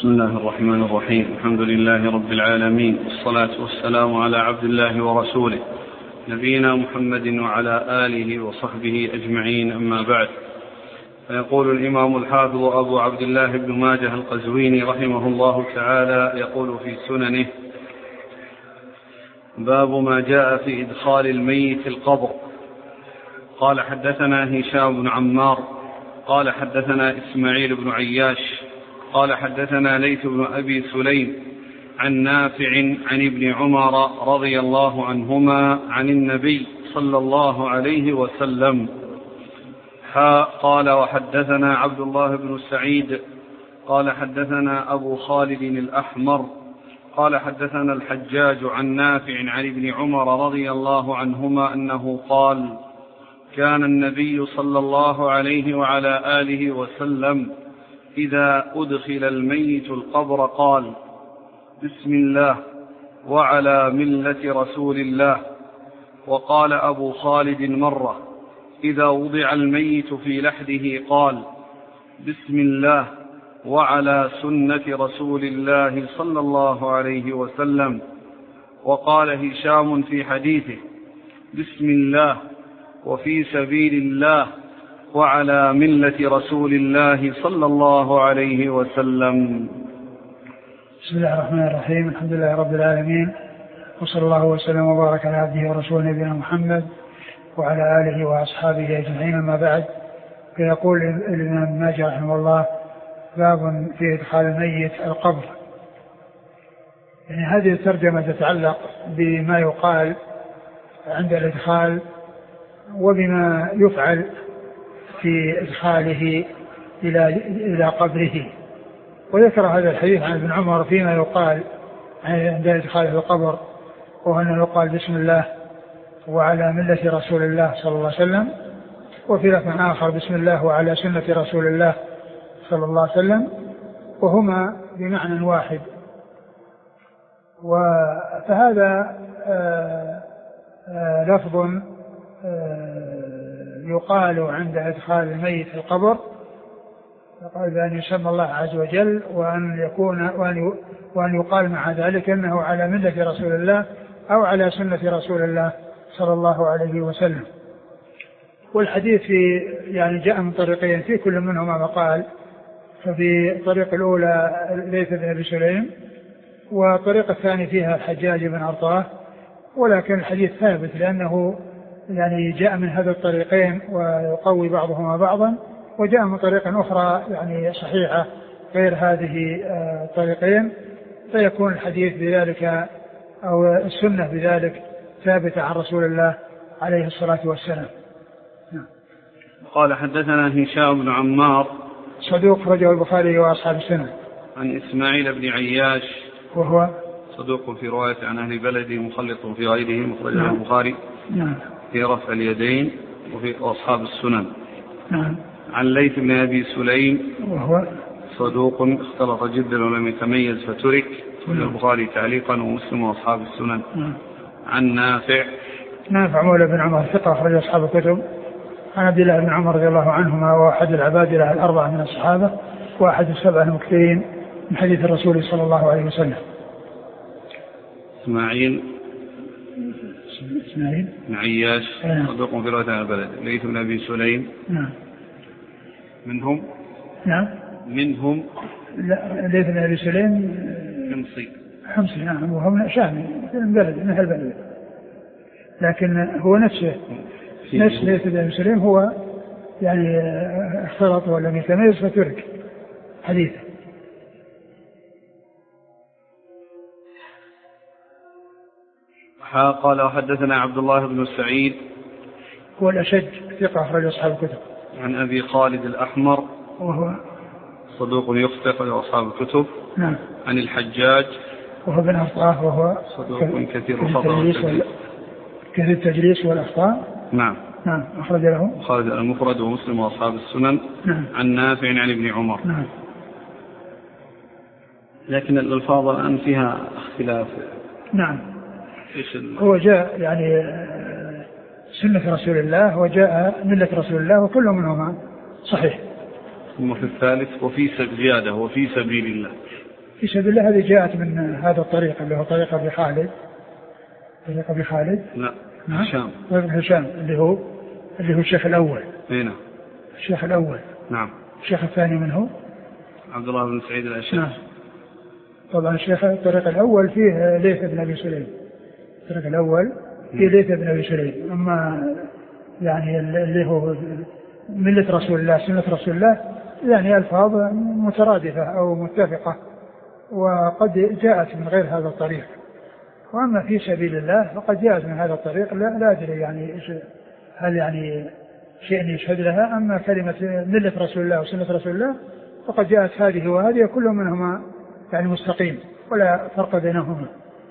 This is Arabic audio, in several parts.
بسم الله الرحمن الرحيم. الحمد لله رب العالمين، والصلاة والسلام على عبد الله ورسوله نبينا محمد وعلى آله وصحبه أجمعين، أما بعد. فيقول الإمام الحافظ أبو عبد الله بن ماجه القزويني رحمه الله تعالى يقول في سننه: باب ما جاء في إدخال الميت القبر. قال حدثنا هشام بن عمار قال حدثنا إسماعيل بن عياش قال حدثنا ليث بن أبي سليم عن نافع عن ابن عمر رضي الله عنهما عن النبي صلى الله عليه وسلم. قال وحدثنا عبد الله بن سعيد قال حدثنا أبو خالد الأحمر قال حدثنا الحجاج عن نافع عن ابن عمر رضي الله عنهما أنه قال: كان النبي صلى الله عليه وعلى آله وسلم إذا أدخل الميت القبر قال: بسم الله وعلى ملة رسول الله. وقال أبو خالد مرة: إذا وضع الميت في لحده قال: بسم الله وعلى سنة رسول الله صلى الله عليه وسلم. وقال هشام في حديثه: بسم الله وفي سبيل الله وعلى ملة رسول الله صلى الله عليه وسلم. بسم الله الرحمن الرحيم. الحمد لله رب العالمين، وصلى الله وسلم وبارك على عبده ورسوله نبينا محمد وعلى آله وأصحابه أجمعين، أما بعد. فيقول الإمام ماجه رحمه الله: باب في إدخال الميت القبر. يعني هذه الترجمة تتعلق بما يقال عند الإدخال وبما يفعل في إدخاله إلى قبره. وذكر هذا الحديث عن ابن عمر فيما يقال عند إدخاله القبر، وهو أنه يقال: بسم الله وعلى ملة رسول الله صلى الله عليه وسلم. وفي لفظ آخر: بسم الله وعلى سنة رسول الله صلى الله عليه وسلم، وهما بمعنى واحد. فهذا لفظ يقال عند إدخال الميت في القبر، يقال بأن يسمى الله عز وجل، وأن يقال مع ذلك أنه على ملة رسول الله أو على سنة رسول الله صلى الله عليه وسلم. والحديث يعني جاء من طريقين، في كل منهما مقال. ففي الطريق الأولى ليث بن أبي سليم، والطريق الثاني فيها الحجاج بن أرطاه، ولكن الحديث ثابت لأنه يعني جاء من هذا الطريقين ويقوي بعضهما بعضا، وجاء من طريق أخرى يعني صحيحة غير هذه الطريقين، فيكون الحديث بذلك أو السنة بذلك ثابتة عن رسول الله عليه الصلاة والسلام. قال حدثنا هشام بن عمار صدوق رجل البخاري وأصحاب السنة. عن إسماعيل بن عياش وهو صدوق في رواية عن أهل بلده مخلط في غيره، مخرج البخاري في رفع اليدين وفي أصحاب السنن. عن ليث بن أبي سليم وهو صدوق اختلط جدا ولم يتميز فترك، في البخاري تعليقا ومسلم وأصحاب السنن. عن نافع مولى بن عمر ثقة أخرج أصحاب الكتب، عن عبد الله بن عمر رضي الله عنهما، وأحد العبادلة الأربعة من الصحابة، وأحد السبعة المكثرين من حديث الرسول صلى الله عليه وسلم. إسماعيل بن عياش صدوق في رواية عن البلد. ليث بن أبي سليم منهم لا، ليث بن أبي سليم حمصي نعم، وهو شامي من بلد من هالبلد، لكن هو نفس ليث بن أبي سليم، هو يعني اختلط ولم يتميز فترك حديثه. قال وحدثنا عبد الله بن سعيد هو الأشج ثقة أخرج أصحاب الكتب. عن أبي خالد الأحمر وهو صدوق يخطئ أصحاب الكتب. عن الحجاج وهو بن أرطاه، وهو صدوق كثير الخطأ كثير التجليس والأخطاء. نعم أخرج له خالد المفرد ومسلم وأصحاب السنن. عن نافع عن ابن عمر. لكن الألفاظ الآن فيها اختلاف. هو جاء يعني سنة رسول الله وجاء ملة رسول الله، وكل منهما صحيح. ثم في الثالث وفي زيادة وفي سبيل الله. في سبيل الله هذه جاءت من هذا الطريق اللي هو طريق أبي خالد. طريق أبي خالد لا هشام. طريق هشام اللي هو الشيخ الأول. هنا الشيخ الأول. نعم. الشيخ الثاني من هو؟ عبد الله بن سعيد الأشج. نعم. طبعا الشيخ الطريق الأول فيه ليث بن أبي سليم. الطريق الأول فيه ليث بن أبي سليم. أما يعني اللي هو ملة رسول الله سنة رسول الله يعني ألفاظ مترادفة أو متفقة وقد جاءت من غير هذا الطريق. وأما في سبيل الله فقد جاءت من هذا الطريق لا أدري يعني هل يعني شيء يشهد لها. أما كلمة ملة رسول الله وسنة رسول الله فقد جاءت هذه وهذه كل منهما يعني مستقيم ولا فرق بينهما.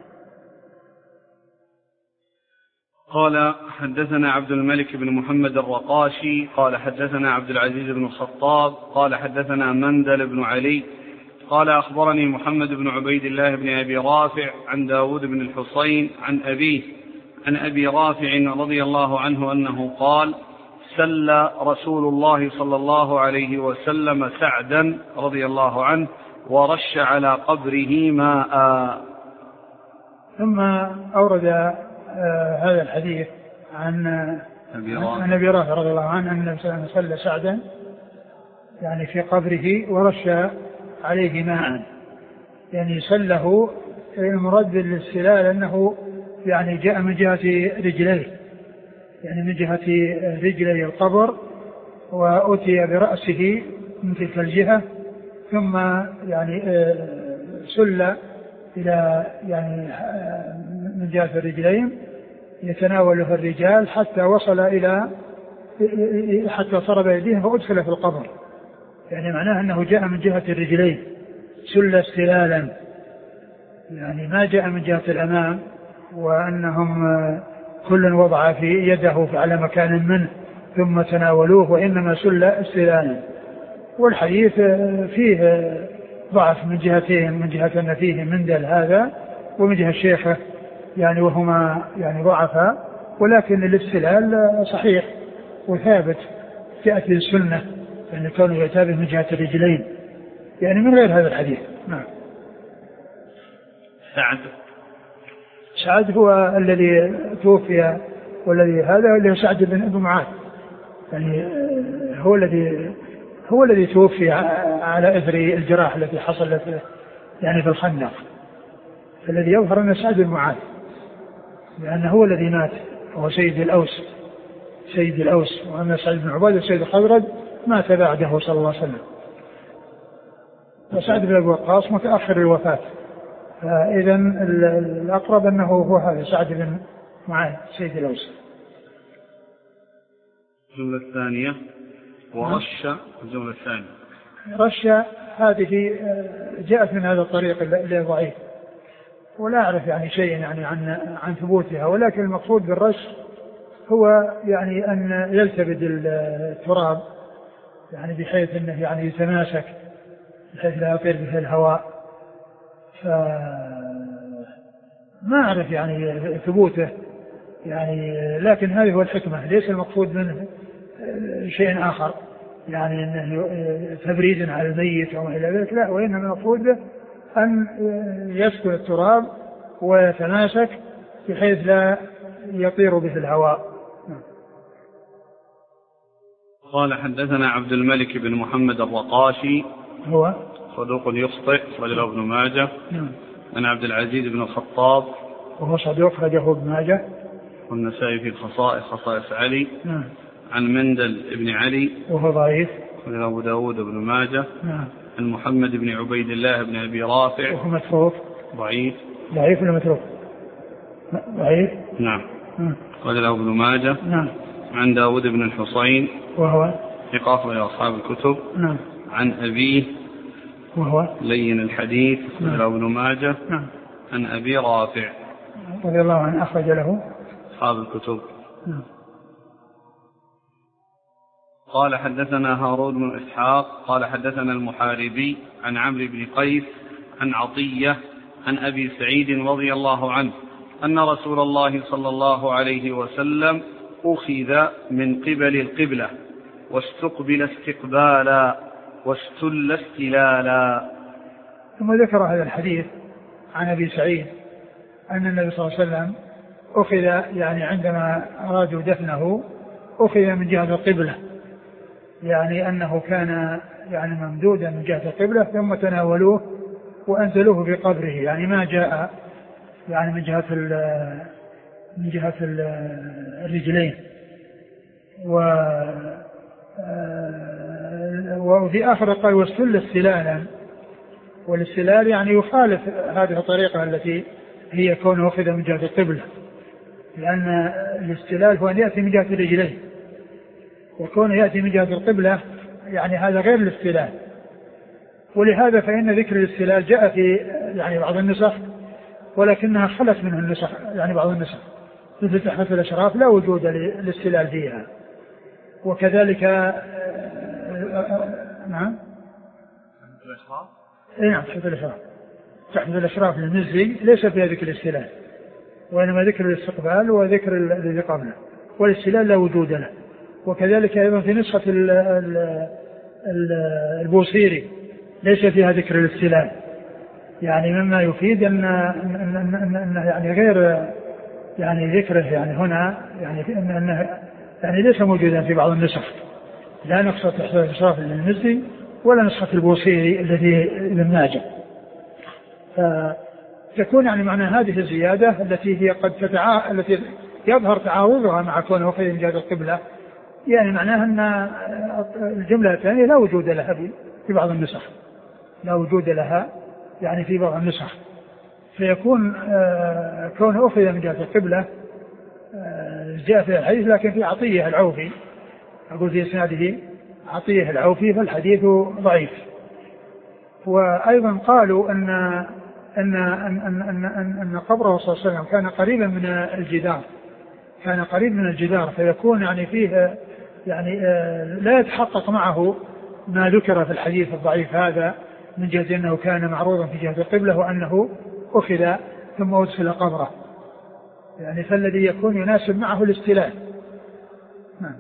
قال حدثنا عبد الملك بن محمد الرقاشي قال حدثنا عبد العزيز بن الخطاب قال حدثنا مندل بن علي قال أخبرني محمد بن عبيد الله بن أبي رافع عن داود بن الحصين عن أبيه عن أبي رافع رضي الله عنه أنه قال سل رسول الله صلى الله عليه وسلم سعدا رضي الله عنه ورش على قبره ماء. ثم أورد هذا الحديث عن أبي رافع رضي الله عنه أن النبي صلى الله عليه وسلم سل سعدا يعني في قبره ورش عليه ماء. يعني سله المراد بالاستلال أنه يعني جاء من جهة رجليه يعني من جهة رجلي القبر وأتي برأسه من تلك الجهة ثم يعني سل إلى يعني من جهة الرجلين يتناوله الرجال حتى وصل إلى حتى صار بيديه فأدخل في القبر. يعني معناه أنه جاء من جهة الرجلين سل استلالا يعني ما جاء من جهة الأمام وأنهم كل وضع في يده على مكان منه ثم تناولوه وإنما سل استلالا. والحديث فيه ضعف من جهتين من جهة أن فيه مندل هذا ومن جهة الشيخة يعني وهما يعني ضعفا ولكن الاستلال صحيح وثابت جاءت السنة يعني كانوا يتابع من جهة الرجلين يعني من غير هذا الحديث. نعم. سعد هو الذي توفي والذي هذا اللي سعد بن معاذ يعني هو الذي توفي على إثر الجراح التي حصلت يعني في الخندق. الذي يظهر أن سعد بن معاذ لأنه هو الذي مات وهو سيد الأوس وأن سعد بن عبادة سيد الخزرج مات بعده صلى الله عليه وسلم. وسعد بن وقاص متأخر الوفاة. فإذا الأقرب أنه هو هذا سعد بن معاذ سيد الأوس. الجملة الثانية ورش. الجملة الثانية رش هذه جاءت من هذا الطريق اللي ضعيف ولا أعرف يعني شيء يعني عن ثبوتها ولكن المقصود بالرش هو يعني أن يلتبد التراب يعني بحيث أنه يعني يتماسك بحيث لا يطير به الهواء. فما أعرف يعني ثبوته يعني لكن هذه هو الحكمة ليس المقصود منه شيء آخر يعني أنه تبريد على الميت أو إلى ذلك لا وإنما المقصود أن يسكن التراب ويتماسك بحيث لا يطير به الهواء. قال حدثنا عبد الملك بن محمد الرقاشي هو صدوق يخطئ رجله ابن ماجه. عن عبد العزيز بن الخطاب وهو صدوق رجله ابن ماجه والنسائي في خصائص علي. عن مندل ابن علي وهو ضعيف رجله أبو داود بن ماجه. عن محمد بن عبيد الله بن أبي رافع وهو متروك ضعيف ولا متروك ضعيف. نعم. رجله ابن ماجه. عن داود بن الحصين وهو ثقة لأصحاب الكتب. عن أبيه وهو لين الحديث رجله ابن ماجه. عن أبي رافع رضي الله عنه أخرج له أصحاب الكتب. قال حدثنا هارون بن إسحاق قال حدثنا المحاربي عن عمرو بن قيس عن عطية عن أبي سعيد رضي الله عنه أن رسول الله صلى الله عليه وسلم أخذ من قبل القبلة واستقبل استقبالا واستل استلالا. ثم ذكر هذا الحديث عن أبي سعيد أن النبي صلى الله عليه وسلم أخذ يعني عندما أرادوا دفنه أخذ من جهة القبلة، يعني أنه كان يعني ممدودا من جهة القبلة ثم تناولوه وأنزلوه في قبره، يعني ما جاء يعني من جهة الرجلين. وفي آخر قال واستل استلالا، والاستلال يعني يخالف هذه الطريقة التي هي كونه أخذ من جهة القبلة، لأن الاستلال هو أن يأتي من جهة الرجلين، وكونه يأتي من جهة القبلة يعني هذا غير الاستلال. ولهذا فإن ذكر الاستلال جاء في يعني بعض النسخ، ولكنها خلت منه النسخ، يعني بعض النسخ مثل تحفة الأشراف لا وجود للاستلال فيها. وكذلك نعم تحفة الأشراف للمزي ليس فيها ذكر الاستلال، وإنما ذكر الاستقبال وذكر الذي قبله، والاستلال لا وجود له. وكذلك أيضا في نسخة البوصيري ليس فيها ذكر الاستلال، يعني مما يفيد أن يعني غير يعني ذكره يعني هنا يعني أنه يعني ليس موجودا في بعض النسخ، لا نسخة تحفة الأشراف للمزي ولا نسخة البوصيري الذي ابن ماجه. فتكون يعني معنى هذه الزيادة التي هي التي يظهر تعارضها مع كونه أخذ من جهة القبلة، يعني معناها أن الجملة الثانية لا وجود لها في بعض النسخ، لا وجود لها يعني في بعض النسخ، فيكون كونه أخذ من جهة القبلة جاء في الحديث، لكن في عطية العوفي أقول في إسناده عطية العوفي فالحديث ضعيف. وأيضا قالوا أن قبره صلى الله عليه وسلم كان قريبا من الجدار، كان قريب من الجدار، فيكون يعني فيه يعني لا يتحقق معه ما ذكر في الحديث الضعيف هذا من جهة أنه كان معروضا في جهة القبلة وأنه أخذ ثم أدخل قبره، يعني فالذي يكون يناسب معه الاستلال. نعم.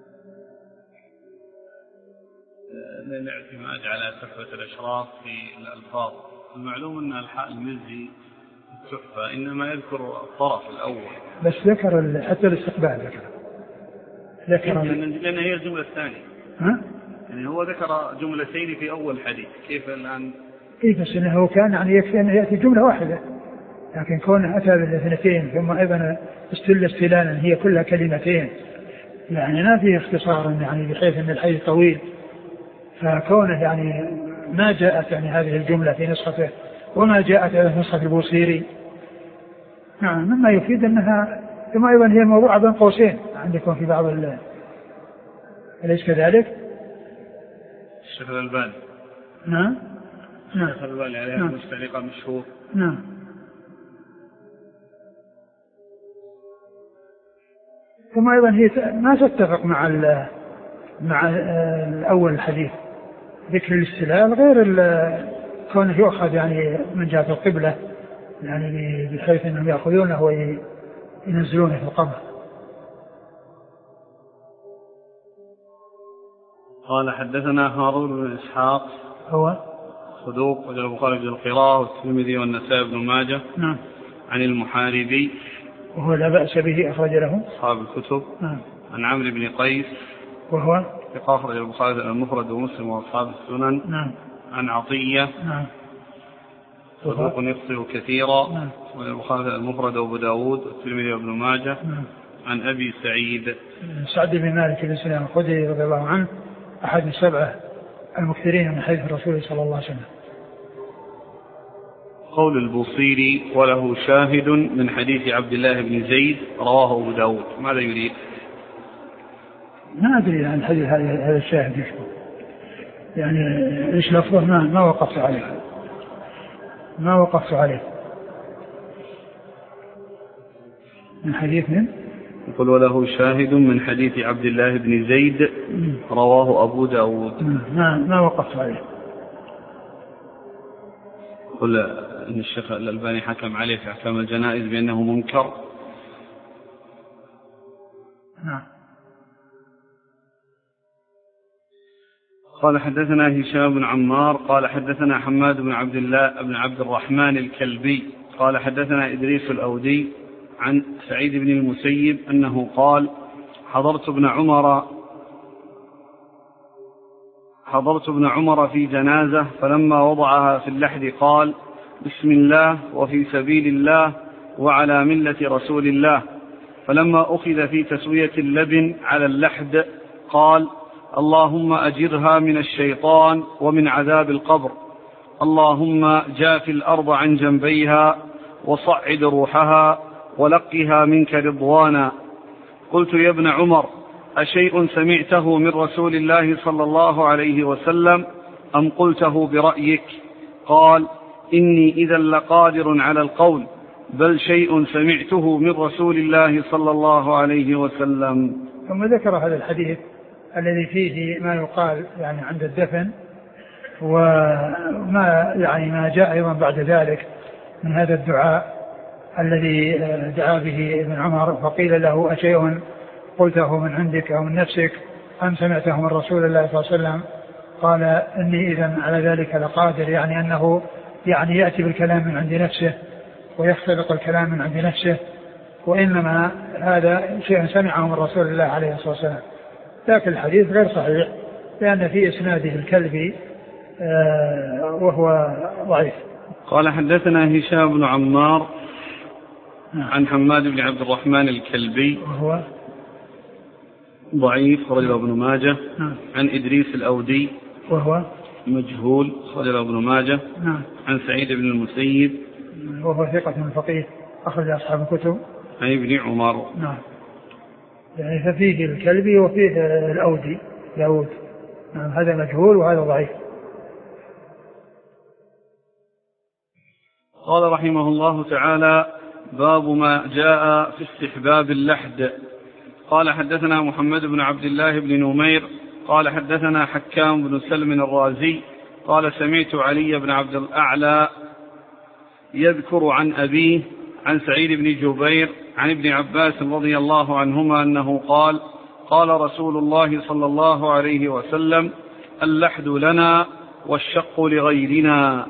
الاعتماد على تحفة الأشراف في الألفاظ، المعلوم أن المزي التحفة إنما يذكر الطرف الأول، بس ذكر حتى الاستقبال ذكر لأن هي الجملة الثانية. يعني هو ذكر جملتين في أول حديث، كيف الآن؟ بس إنه كان يعني يكفي أن يأتي جملة واحدة، لكن كونه أتى بالاثنتين ثم أيضا استلالا هي كلها كلمتين، يعني ما فيه اختصار يعني بحيث أن الحديث طويل، فكونه يعني ما جاءت يعني هذه الجملة في نسخته وما جاءت في نسخة البوصيري، نعم، مما يفيد أنها ثم أيضا هي الموضوع بين قوسين عندكم في بعض أليس كذلك؟ الشيخ الألباني نعم الشيخ الألباني عليها مستعلقة مشهور. نعم. ثم أيضا هي ما تتفق مع الأول الحديث، ذكر الاستلال غير كونه يؤخذ يعني من جهة القبلة، يعني بحيث أنهم يأخذونه وينزلونه في القبر. قال حدثنا هارون بن إسحاق هو صدوق وجل البخاري في القراءة والترمذي والنسائي بن ماجه. نعم. عن المحاربي وهو لا بأس به أخرج له أصحاب الكتب. نعم. عن عمرو بن قيس وهو أخرج البخاري المفرد ومسلم وأصحاب السنن. نعم. عن عطية نعم. صدوق يخطئ كثيرا. نعم. والبخاري المفرد وأبو داود والترمذي وابن ماجه. نعم. عن أبي سعيد سعد بن مالك بن سنان الخدري رضي الله عنه أحد السبعة المكثرين من حديث الرسول صلى الله عليه وسلم. قول البوصيري وله شاهد من حديث عبد الله بن زيد رواه أبو داود، ماذا يريد؟ ما أدري عن الحديث هذا الشاهد يشبه يعني إيش لفظه، ما وقفت عليه من حديث يقول وله شاهد من حديث عبد الله بن زيد رواه أبو داود. ما وقفت عليه. قل إن الشيخ الألباني حكم عليه في أحكام الجنائز بأنه منكر. نعم. قال حدثنا هشام بن عمار قال حدثنا حماد بن عبد الله بن عبد الرحمن الكلبي قال حدثنا إدريس الأودي عن سعيد بن المسيب أنه قال حضرت ابن عمر في جنازة فلما وضعها في اللحد قال بسم الله وفي سبيل الله وعلى ملة رسول الله. فلما أخذ في تسوية اللبن على اللحد قال اللهم أجرها من الشيطان ومن عذاب القبر، اللهم جاف الأرض عن جنبيها وصعد روحها ولقها منك رضوانا. قلت يا ابن عمر أشيء سمعته من رسول الله صلى الله عليه وسلم أم قلته برأيك؟ قال إني إذا لقادر على القول، بل شيء سمعته من رسول الله صلى الله عليه وسلم. ثم ذكر هذا الحديث الذي فيه ما يقال يعني عند الدفن، وما يعني ما جاء أيضا بعد ذلك من هذا الدعاء الذي دعا به ابن عمر، فقيل له أشيء قلته من عندك أو من نفسك أم سمعته من رسول الله صلى الله عليه وسلم؟ قال إني إذن على ذلك لقادر، يعني أنه يعني يأتي بالكلام من عند نفسه ويختلق الكلام من عند نفسه، وإنما هذا شيء سمعه من رسول الله عليه الصلاة والسلام. لكن الحديث غير صحيح لأن في إسناده الكلبي وهو ضعيف. قال حدثنا هشام بن عمار عن حماد بن عبد الرحمن الكلبي وهو ضعيف رجل ابن ماجه. عن إدريس الأودي وهو مجهول رجل ابن ماجه. عن سعيد بن المسيب وهو ثقة فقيه أخرج أصحاب الكتب. عن ابن عمر. نعم. يعني ففيه الكلبي وفيه الأودي داود. نعم. هذا مجهول وهذا ضعيف. قال رحمه الله تعالى باب ما جاء في استحباب اللحد. قال حدثنا محمد بن عبد الله بن نمير قال حدثنا حكام بن سلم الرازي قال سمعت علي بن عبد الأعلى يذكر عن أبيه عن سعيد بن جبير عن ابن عباس رضي الله عنهما أنه قال قال رسول الله صلى الله عليه وسلم اللحد لنا والشق لغيرنا.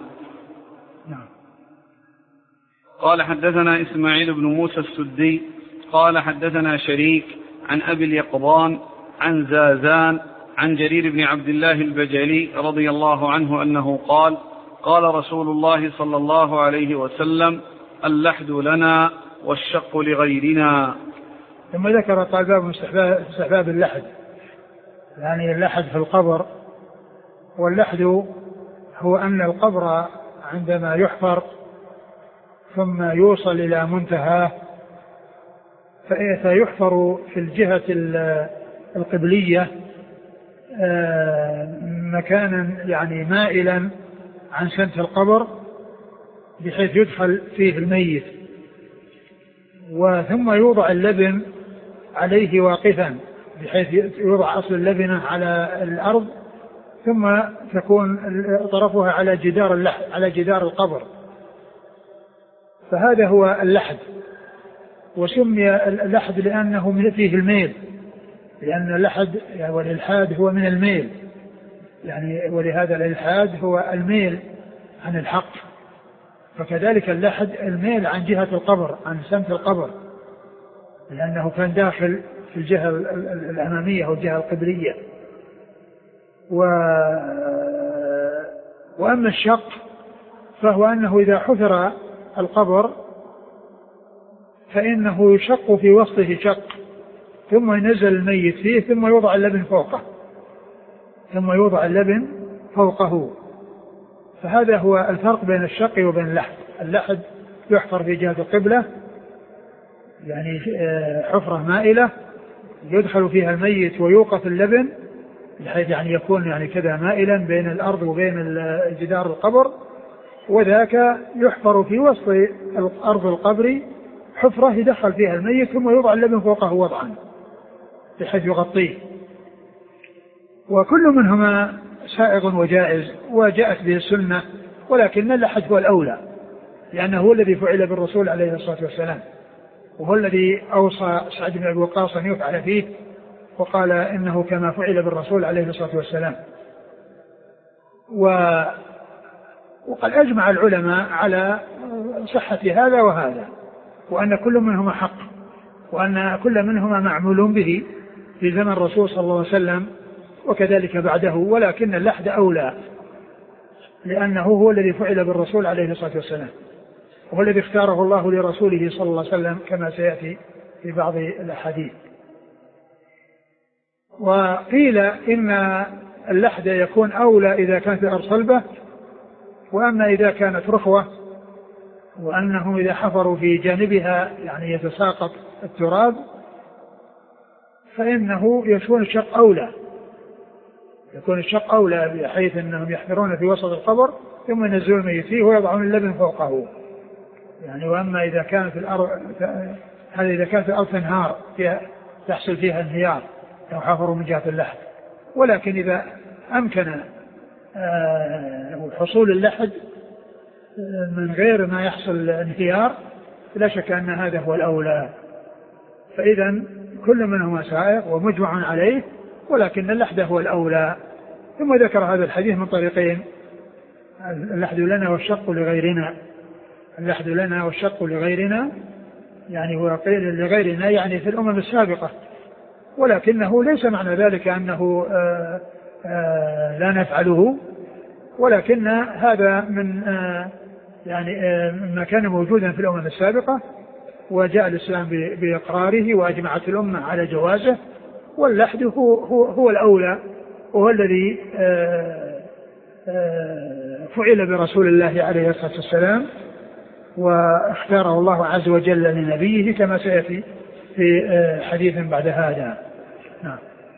قال حدثنا إسماعيل بن موسى السدي قال حدثنا شريك عن أبي اليقظان عن زازان عن جرير بن عبد الله البجلي رضي الله عنه أنه قال قال رسول الله صلى الله عليه وسلم اللحد لنا والشق لغيرنا. ثم ذكر قال باب استحباب اللحد، يعني اللحد في القبر. واللحد هو أن القبر عندما يحفر ثم يوصل إلى منتهى فيحفر في الجهة القبلية مكانا يعني مائلا عن سنف القبر بحيث يدخل فيه الميت، وثم يوضع اللبن عليه واقفا بحيث يوضع أصل اللبنة على الأرض ثم تكون طرفها على جدار القبر. فهذا هو اللحد، وسمي اللحد لأنه فيه الميل، لأن اللحد والإلحاد هو من الميل يعني، ولهذا الإلحاد هو الميل عن الحق، فكذلك اللحد الميل عن جهة القبر عن سمت القبر، لأنه كان داخل في الجهة الأمامية أو الجهة القبلية. وأما الشق فهو أنه إذا حفر القبر فإنه يشق في وسطه شق ثم ينزل الميت فيه ثم يوضع اللبن فوقه فهذا هو الفرق بين الشق وبين اللحد. اللحد يحفر في جهة القبلة يعني حفرة مائلة يدخل فيها الميت ويوقف اللبن بحيث يعني يكون يعني كذا مائلا بين الأرض وبين جدار القبر، وذاك يحفر في وسط الأرض القبر حفرة يدخل فيها الميت ثم يوضع اللبن فوقه وضعا بحيث يغطيه. وكل منهما سائغ وجائز وجاءت به السنة، ولكن اللحد هو الأولى لأنه هو الذي فعل بالرسول عليه الصلاة والسلام، وهو الذي أوصى سعد بن أبي وقاص أن يفعل فيه وقال إنه كما فعل بالرسول عليه الصلاة والسلام. وقد أجمع العلماء على صحة هذا وهذا، وأن كل منهما حق، وأن كل منهما معمول به في زمن الرسول صلى الله عليه وسلم وكذلك بعده، ولكن اللحد أولى لأنه هو الذي فعل بالرسول عليه الصلاة والسلام، وهو الذي اختاره الله لرسوله صلى الله عليه وسلم كما سيأتي في بعض الأحاديث. وقيل إن اللحد يكون أولى إذا كانت الأرض صلبة، وأما إذا كانت رخوة وأنهم إذا حفروا في جانبها يعني يتساقط التراب فإنه يكون الشق أولى، يكون الشق أولى بحيث أنهم يحفرون في وسط القبر ثم ينزلون الميت فيه ويضعون اللبن فوقه يعني. وأما إذا كانت الأرض هذا إذا كانت الأرض تنهار تحصل فيها انهيار لو حفروا من جهة اللحد، ولكن إذا أمكن حصول اللحد من غير ما يحصل انهيار لا شك أن هذا هو الأولى. فإذا كل منهما سائغ ومجمع عليه، ولكن اللحد هو الأولى. ثم ذكر هذا الحديث من طريقين: اللحد لنا والشق لغيرنا. اللحد لنا والشق لغيرنا يعني هو قيل لغيرنا يعني في الأمم السابقة، ولكنه ليس معنى ذلك أنه لا نفعله، ولكن هذا من يعني ما كان موجودا في الأمم السابقة، وجاء الإسلام بإقراره وأجمعت الأمة على جوازه، واللحد هو الأولى، وهو الذي فعل برسول الله عليه الصلاة والسلام واختاره الله عز وجل لنبيه كما سيأتي في حديث بعد هذا. نعم.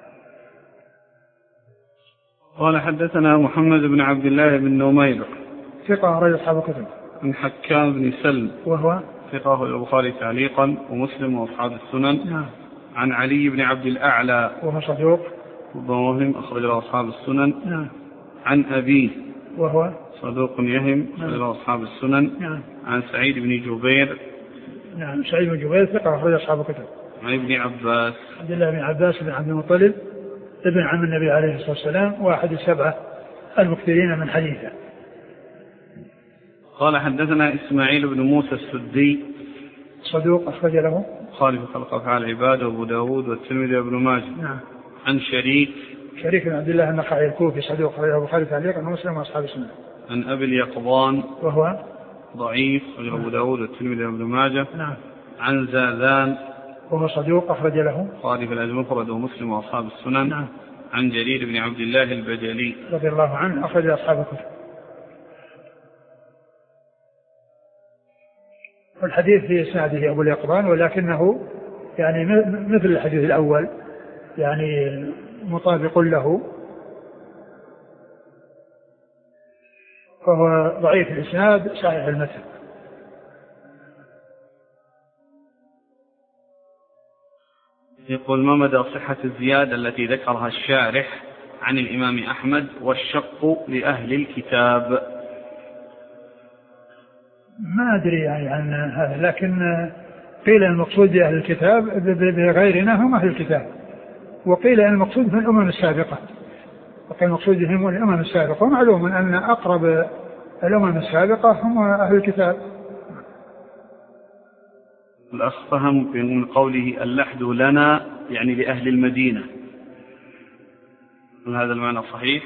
قال حدثنا محمد بن عبد الله بن نمير ثقة رجل أصحاب الكتب. عن حكام بن سلم وهو ثقة البخاري تعليقا ومسلم وأصحاب السنن. نعم. عن علي بن عبد الأعلى وهو صدوق وهم أخرج له أصحاب السنن. نعم. عن أبيه وهو صدوق يهم أخرج له أصحاب السنن. نعم. عن سعيد بن جبير. نعم. سعيد بن جبير ثقة أخرج أصحاب الكتب. عن ابن عباس عبد الله بن عباس بن عبد المطلب ابن عم النبي عليه الصلاة والسلام، واحد السبعة المكثرين من حديثه. قال حدثنا إسماعيل بن موسى السدي صدوق أخرج له خالف خلق أفعال العباد وأبو داود والترمذي وابن ماجه. نعم. عن شريك بن عبد الله النخعي الكوفي صدوق أخرج له البخاري تعليقا ومسلم وأصحاب السنن. عن أبي اليقظان وهو ضعيف أخرج أبو داود والترمذي وابن ماجه. نعم. عن زاذان وهو صدوق أخرج له خالف المفرد ومسلم وأصحاب السنن. نعم. عن جرير بن عبد الله البجلي رضي الله عنه أخرج أصحاب الكتب. والحديث في إسناده أبو اليقظان، ولكنه يعني مثل الحديث الأول يعني مطابق له، فهو ضعيف الإسناد صحيح المتن. يقول: ما مدى صحة الزيادة التي ذكرها الشارح عن الإمام أحمد والشق لأهل الكتاب؟ ما أدري يعني عن هذا، لكن قيل المقصود بأهل الكتاب بغيرنا هم أهل الكتاب، وقيل المقصود في الأمم السابقة، وقيل المقصود بهم الأمم السابقة، ومعلوم أن أقرب الأمم السابقة هم أهل الكتاب. الأخ فهم من قوله اللحد لنا يعني لأهل المدينة، هل هذا المعنى صحيح؟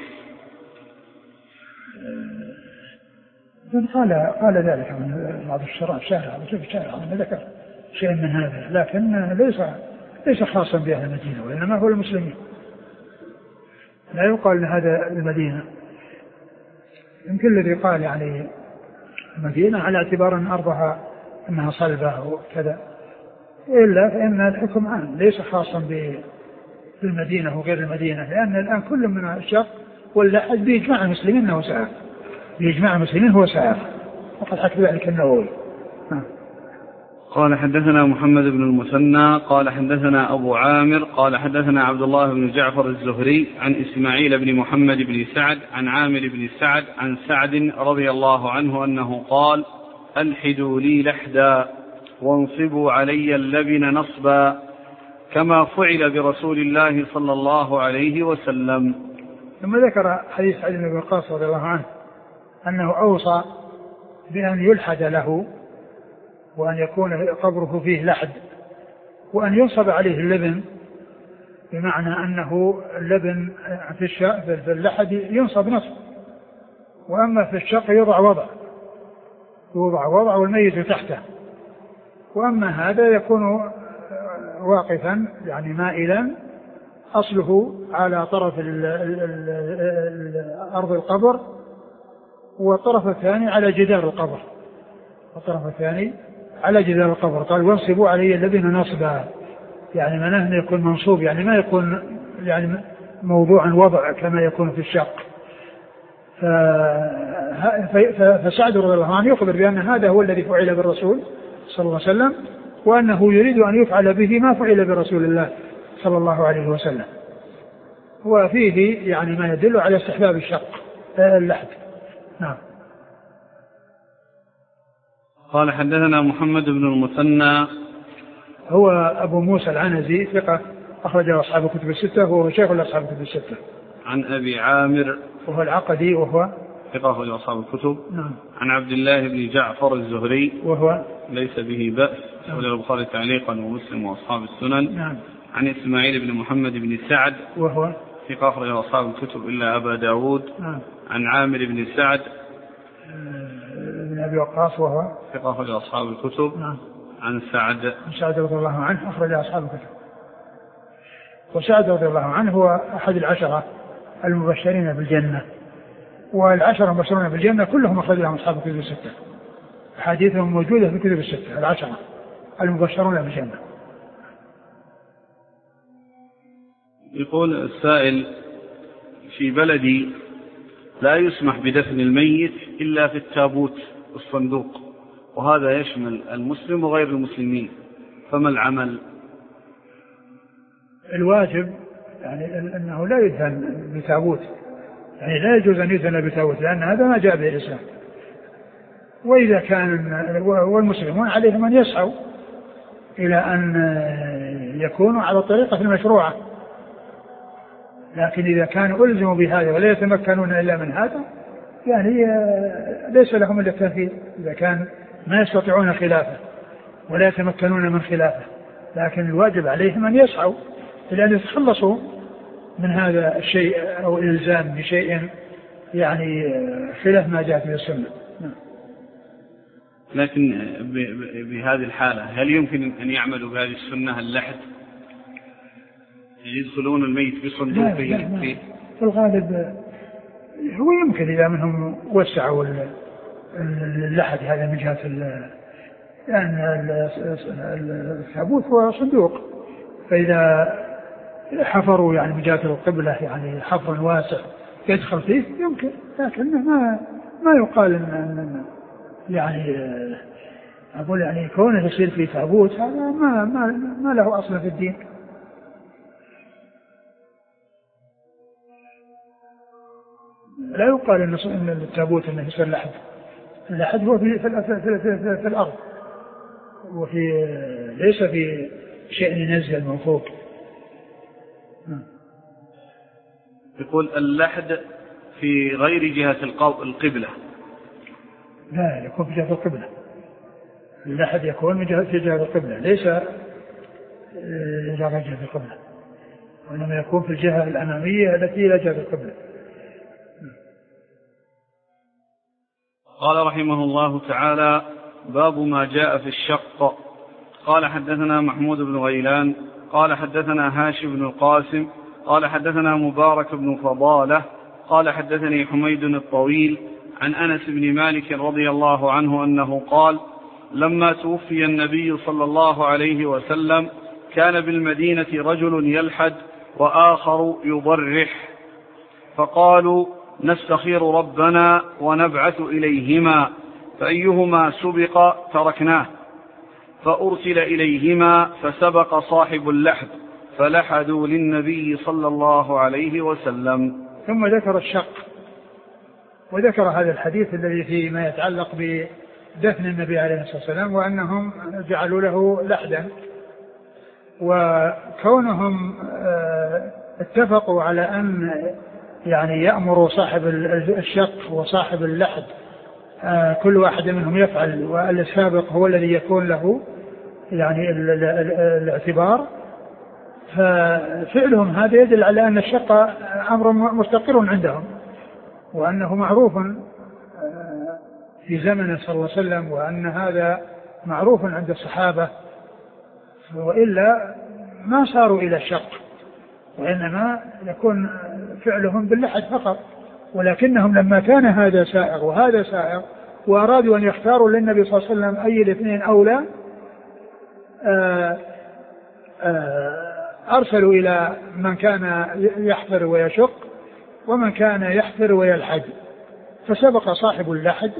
قال ذلك من بعض الشارع ذكر شيء من هذا، لكن ليس خاصا بأهل المدينة، وإنما هو المسلمين. لا يقال أن هذا المدينة، يمكن الذي قال يعني المدينة على اعتبار أن أرضها أنها صلبة وكذا، إلا فإن الحكم عام ليس خاصا بالمدينة وغير المدينة، لأن الآن كل من الشق واللحد بإجماع المسلمين هو سائغ، بإجماع المسلمين هو سائغ، وقد حكى ذلك النووي. قال حدثنا محمد بن المثنى قال حدثنا أبو عامر قال حدثنا عبد الله بن جعفر الزهري عن إسماعيل بن محمد بن سعد عن عامر بن سعد عن سعد رضي الله عنه أنه قال: ألحدوا لي لحدا وانصبوا علي اللبن نصبا كما فعل برسول الله صلى الله عليه وسلم. ثم ذكر حديث سعد بن وقاص رضي الله عنه أنه أوصى بأن يلحد له وأن يكون قبره فيه لحد وأن ينصب عليه اللبن، بمعنى أنه اللبن في اللحد ينصب نصب، وأما في الشق يوضع وضع والميت تحته، وأما هذا يكون واقفا يعني مائلا أصله على طرف أرض القبر، والطرف الثاني على جدار القبر، قال وانصبوا علي اللبن نصبا، يعني معناه يكون منصوب، يعني ما يكون يعني موضوعا وضع كما يكون في الشق. فسعد رضي الله عنه يخبر بأن هذا هو الذي فعل بالرسول صلى الله عليه وسلم، وأنه يريد أن يفعل به ما فعل برسول الله صلى الله عليه وسلم. وفيه يعني ما يدل على استحباب الشق اللحد. نعم. قال حدثنا محمد بن المثنى هو أبو موسى العنزي ثقة أخرجه أصحاب الكتب الستة، وهو شيخ أصحاب الكتب الستة. عن أبي عامر وهو العقدي وهو ثقة أخرجه أصحاب الكتب. نعم. عن عبد الله بن جعفر الزهري وهو ليس به بأس، أخرجه البخاري تعليقا ومسلم وأصحاب السنن. نعم. عن إسماعيل بن محمد بن سعد وهو ثقة أخرجه أصحاب الكتب إلا أبا داود. نعم. عن عامر بن سعد بن أبي وقاص وهو ثقة أخرجه أصحاب الكتب. نعم. عن سعد رضي الله عنه أخرج أصحاب الكتب. وسعد رضي الله عنه هو أحد العشرة المبشرين بالجنة، والعشرة المبشرين بالجنة كلهم أخرج لهم أصحاب الكتب الستة، أحاديثهم موجودة في الكتب الستة، العشرة المبشرون بالجنة. يقول السائل: في بلدي لا يسمح بدفن الميت إلا في التابوت الصندوق، وهذا يشمل المسلم وغير المسلمين، فما العمل؟ الواجب يعني أنه لا يدفن بتابوت، يعني لا يجوز أن يدفن بتابوت، لأن هذا ما جاء به الإسلام. وإذا كان والمسلمون عليهم أن يسعوا إلى أن يكونوا على الطريقة المشروعة، لكن إذا كانوا ألزموا بهذا ولا يتمكنون إلا من هذا يعني ليس لهم إلا التنفيذ، إذا كان ما يستطيعون خلافه ولا يتمكنون من خلافه، لكن الواجب عليهم أن يسعوا إلى أن يتخلصوا من هذا الشيء أو الإلزام بشيء يعني خلاف ما جاء في السنة. لكن بهذه الحالة هل يمكن أن يعملوا بهذه السنة اللحد، يدخلون الميت بصندوقه؟ في الغالب هو يمكن إذا منهم وسعوا اللحد هذا من جهة لأن التابوت هو صندوق، فإذا حفروا يعني من جهة القبلة يعني حفر واسع يدخل فيه يمكن، لكن ما يقال أن يعني أقول يعني كونه يصير في تابوت هذا ما له أصل في الدين. لا يقال أن التابوت أنه يصير لحد، اللحد هو في الأرض، وفي ليس في شيء ينزل من فوق. يقول اللحد في غير جهة القبلة. لا يكون في جهة القبلة، اللحد يكون في جهة القبلة، ليس جهة القبلة، وإنما يكون في الجهة الأمامية التي لا جهة القبلة. قال رحمه الله تعالى: باب ما جاء في الشق. قال حدثنا محمود بن غيلان قال حدثنا هاشم بن القاسم قال حدثنا مبارك بن فضالة قال حدثني حميد الطويل عن أنس بن مالك رضي الله عنه أنه قال: لما توفي النبي صلى الله عليه وسلم كان بالمدينة رجل يلحد وآخر يضرح، فقالوا: نستخير ربنا ونبعث إليهما، فأيهما سبق تركناه، فأرسل إليهما فسبق صاحب اللحد فلحدوا للنبي صلى الله عليه وسلم. ثم ذكر الشق، وذكر هذا الحديث الذي فيه ما يتعلق بدفن النبي عليه الصلاة والسلام، وأنهم جعلوا له لحدا، وكونهم اتفقوا على أن يعني يأمر صاحب الشق وصاحب اللحد كل واحد منهم يفعل، والسابق هو الذي يكون له يعني الاعتبار، ففعلهم هذا يدل على أن الشق أمر مستقر عندهم، وأنه معروف في زمنه صلى الله عليه وسلم، وأن هذا معروف عند الصحابة، وإلا ما صاروا إلى الشق، وإنما يكون فعلهم باللحد فقط. ولكنهم لما كان هذا سائغ وهذا سائغ وأرادوا أن يختاروا للنبي صلى الله عليه وسلم أي الاثنين أولى، أرسلوا إلى من كان يحفر ويشق ومن كان يحفر ويلحد، فسبق صاحب اللحد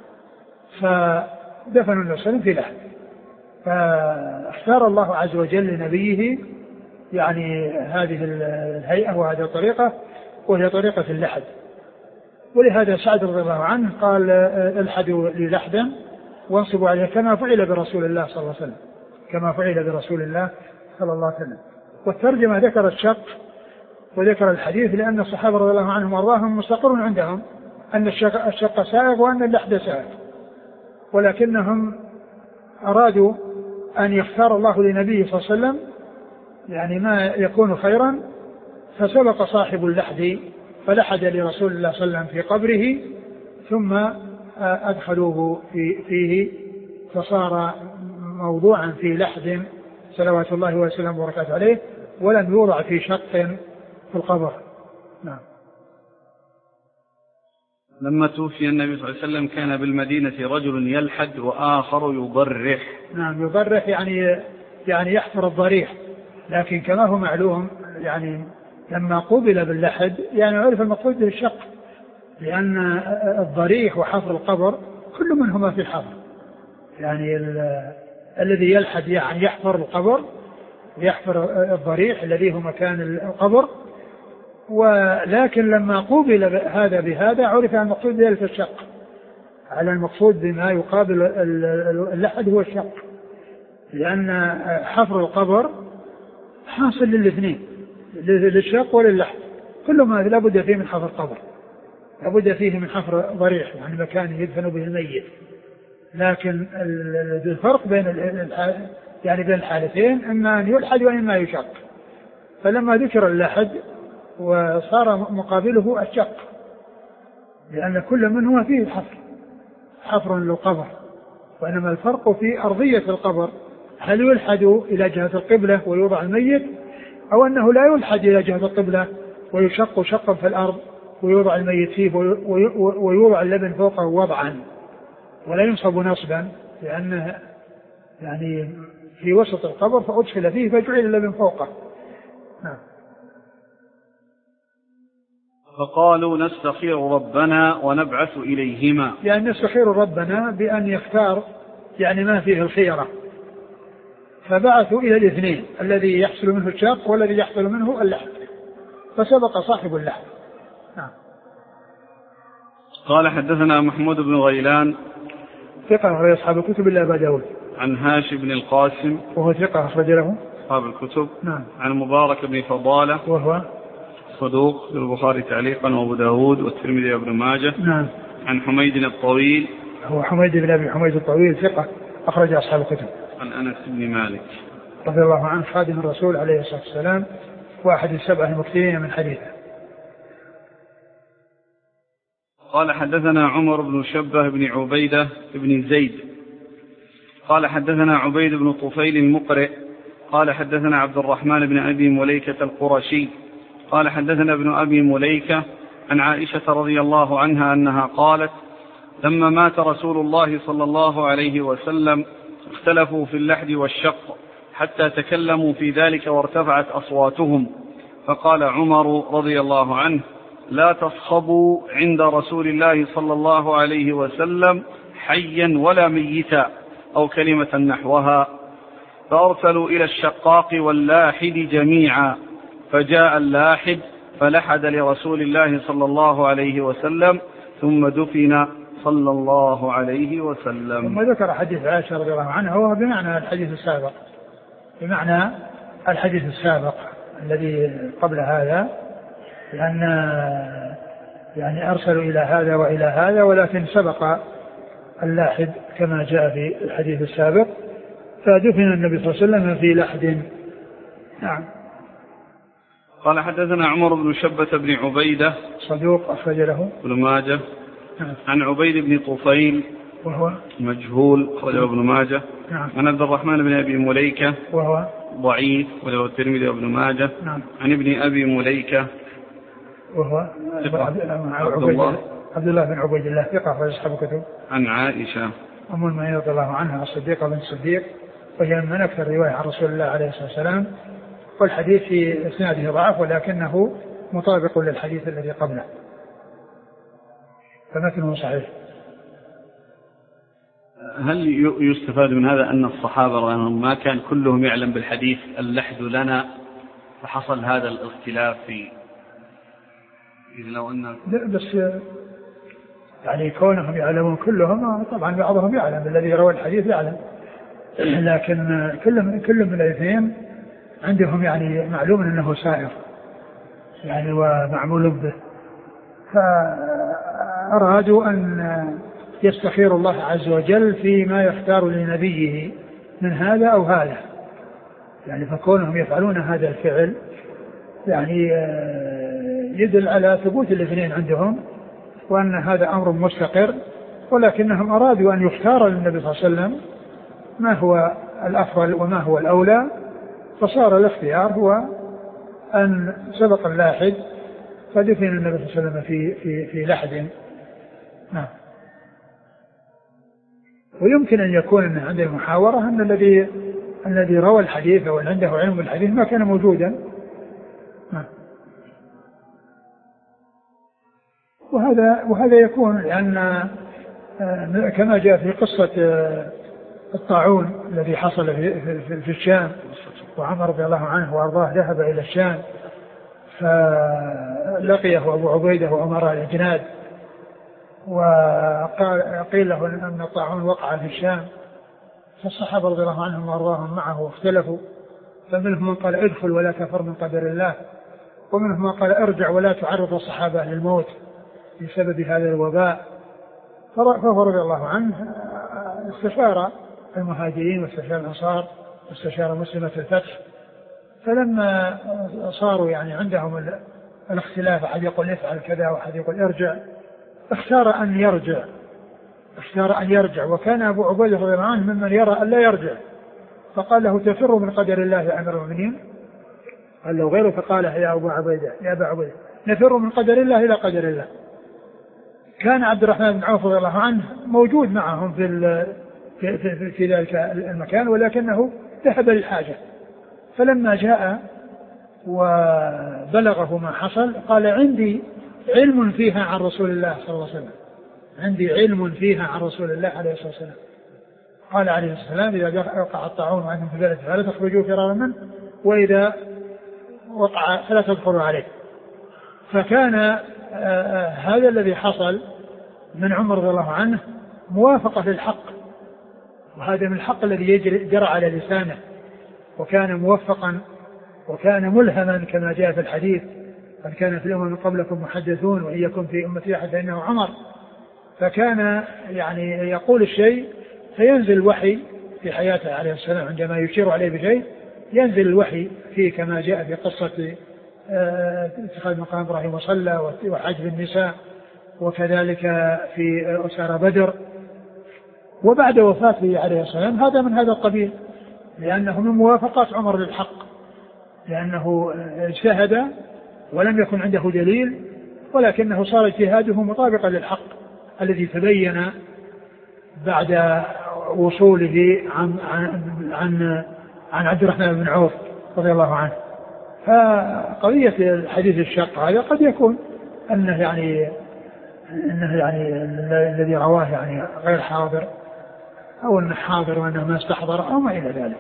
فدفنوا النبي صلى الله عليه وسلم في لحد، فاختار الله عز وجل لنبيه يعني هذه الهيئة وهذه الطريقة، وهي طريقة اللحد. ولهذا سعد رضي الله عنه قال الحدوا لي لحدا وانصبوا عليه كما فعل برسول الله صلى الله عليه وسلم، كما فعل برسول الله صلى الله عليه وسلم. والترجمة ذكر الشق وذكر الحديث لأن الصحابة رضي الله عنهم وارضاهم مستقر عندهم أن الشق سائغ وأن اللحد سائغ، ولكنهم أرادوا أن يختار الله لنبيه صلى الله عليه وسلم يعني ما يكون خيرا، فسبق صاحب اللحد فلحد لرسول الله صلى الله عليه وسلم في قبره، ثم أدخلوه فيه فصار موضوعا في لحد صلوات الله وسلم وبركاته عليه، ولم يوضع في شق في القبر. نعم. لما توفي النبي صلى الله عليه وسلم كان بالمدينة رجل يلحد وآخر يضرح. نعم، يضرح يعني يحفر الضريح، لكن كما هو معلوم يعني لما قبل باللحد يعني عرف المقصود به الشق، لأن الضريح وحفر القبر كل منهما في الحفر، يعني الذي يلحد يعني يحفر القبر ويحفر الضريح الذي هو مكان القبر، ولكن لما قبل هذا بهذا عرف المقصود ذلك الشق، على المقصود بما يقابل اللحد هو الشق، لأن حفر القبر حاصل للاثنين، للشق وللحد، كل ما لا بد فيه من حفر قبر، لا بد فيه من حفر ضريح يعني مكان يدفن به الميت. لكن الفرق بين بين الحالتين إما أن يلحد وإما يشق، فلما ذكر اللحد وصار مقابله الشق، لأن كل منهما فيه حفر للقبر، وإنما الفرق في أرضية القبر، هل يلحد إلى جهة القبلة ويوضع الميت، أو أنه لا يلحد إلى جهة القبلة ويشق شقا في الأرض ويوضع الميت فيه ويوضع اللبن فوقه وضعا ولا ينصب نصبا، لأنه يعني في وسط القبر فأدخل فيه فجعل اللبن فوقه. نعم. فقالوا نستخير ربنا ونبعث إليهما، يعني نستخير ربنا بأن يختار يعني ما فيه الخيرة، فبعثوا إلى الاثنين الذي يحصل منه الشق والذي يحصل منه اللحد، فسبق صاحب اللحد. نعم. قال حدثنا محمود بن غيلان ثقة أخرج أصحاب الكتب إلا أبا داود. عن هاشم بن القاسم وهو ثقة أخرج له أصحاب الكتب. نعم. عن مبارك بن فضالة وهو صدوق البخاري تعليقا وأبو داود والترمذي وابن ماجه. نعم. عن حميد الطويل هو حميد بن أبي حميد الطويل ثقة أخرج أصحاب الكتب. عن أنس بن مالك رضي الله عنه خادم الرسول عليه الصلاة والسلام واحد السبعة المكثرين من حديثه. قال حدثنا عمر بن شبه بن عبيدة بن زيد قال حدثنا عبيد بن طفيل المقرئ قال حدثنا عبد الرحمن بن أبي مليكة القرشي قال حدثنا ابن أبي مليكة عن عائشة رضي الله عنها أنها قالت لما مات رسول الله صلى الله عليه وسلم اختلفوا في اللحد والشق حتى تكلموا في ذلك وارتفعت أصواتهم، فقال عمر رضي الله عنه لا تصخبوا عند رسول الله صلى الله عليه وسلم حيا ولا ميتا أو كلمة نحوها، فأرسلوا إلى الشقاق واللاحد جميعا، فجاء اللاحد فلحد لرسول الله صلى الله عليه وسلم ثم دفن صلى الله عليه وسلم. ثم ذكر حديث عائشة رضي الله عنها وهو بمعنى الحديث السابق، بمعنى الحديث السابق الذي قبل هذا، لأن يعني أرسلوا إلى هذا وإلى هذا، ولكن سبق اللاحد كما جاء في الحديث السابق، فدفن النبي صلى الله عليه وسلم في لحد. نعم. قال حدثنا عمر بن شبة بن عبيدة صدوق أخرج له ابن ماجه. نعم. عن عبيد بن طفيل وهو مجهول أخرجه ابن ماجه. نعم. عن عبد الرحمن بن أبي مليكة وهو ضعيف وله الترمذي وابن ماجه. نعم. عن ابن أبي مليكة وهو عبد الله بن عبيد الله ثقة في أصحاب الكتب. عن عائشة أم المؤمنين رضي الله عنها الصديقة بنت الصديق، وهي من أكثر رواية عن رسول الله عليه الصلاة والسلام، والحديث في إسناده ضعف ولكنه مطابق للحديث الذي قبله، فمثله صحيح. هل يستفاد من هذا أن الصحابة ما كان كلهم يعلم بالحديث اللحد لنا فحصل هذا الاختلاف في لو أن بس يعني كونهم يعلمون كلهم، طبعا بعضهم يعلم، الذي روى الحديث يعلم، لكن كل من الاثنين عندهم يعني معلوم أنه سائر يعني ومعمول به، فأرادوا أن يستخير الله عز وجل فيما يختار لنبيه من هذا أو هذا، يعني فكونهم يفعلون هذا الفعل يعني يدل على ثبوت الاثنين عندهم، وأن هذا أمر مستقر، ولكنهم أرادوا أن يختار للنبي صلى الله عليه وسلم ما هو الأفضل وما هو الأولى، فصار الاختيار هو أن سبق اللاحد فدفن النبي صلى الله عليه وسلم في لحد. نعم. ويمكن أن يكون عند المحاورة أن الذي روى الحديث أو عنده علم بالحديث ما كان موجودا. نعم. وهذا يكون لأن كما جاء في قصة الطاعون الذي حصل في الشام، وعمر رضي الله عنه وأرضاه ذهب إلى الشام فلقيه أبو عبيدة وأمراء الأجناد، وقيل له أن الطاعون وقع في الشام، فالصحابة رضي الله عنهم وأرضاهم معه واختلفوا، فمنهم من قال ادخل ولا كفر من قدر الله، ومنهم من قال ارجع ولا تعرض الصحابة للموت بسبب هذا الوباء. فهو رضي الله عنه استشار المهاجرين واستشار الأنصار واستشار مسلمة الفتح، فلما صاروا يعني عندهم الاختلاف، أحد يقول افعل كذا وأحد يقول ارجع، اختار أن يرجع، وكان أبو عبيدة رضي الله عنه ممن يرى أن لا يرجع، فقال له تفر من قدر الله يا أمير المؤمنين، قال له غيره فقال يا أبا عبيدة نفر من قدر الله إلى قدر الله. كان عبد الرحمن بن عوف رضي الله عنه موجود معهم في ذلك المكان، ولكنه ذهب للحاجة، فلما جاء وبلغه ما حصل قال عندي علم فيها عن رسول الله صلى الله عليه وسلم، عندي علم فيها عن رسول الله عليه الصلاة والسلام. قال عليه الصلاة والسلام إذا وقع الطاعون وأنتم في بلد فلا تخرجوا فرارا منه، وإذا وقع فلا تدخلوا عليه. فكان هذا الذي حصل من عمر رضي الله عنه موافقة للحق، وهذا من الحق الذي جرى على لسانه، وكان موفقا وكان ملهما كما جاء في الحديث قد كان في الأمم من قبلكم محدثون وإن يكن في أمتي أحد فإنه عمر. فكان يعني يقول الشيء فينزل الوحي في حياته عليه السلام، عندما يشير عليه بشيء ينزل الوحي فيه كما جاء في قصة اتخاذ مقام إبراهيم وصلى وحجب النساء، وكذلك في أسارى بدر. وبعد وفاته عليه السلام هذا من هذا القبيل، لأنه من موافقات عمر للحق، لأنه اجتهد ولم يكن عنده دليل، ولكنه صار اجتهاده مطابقا للحق الذي تبين بعد وصوله عن عبد الرحمن بن عوف رضي الله عنه. فقضية الحديث الشق هذا قد يكون أنه يعني الذي رواه يعني غير حاضر، أو أنه حاضر وأنه ما استحضر أو ما إلى ذلك.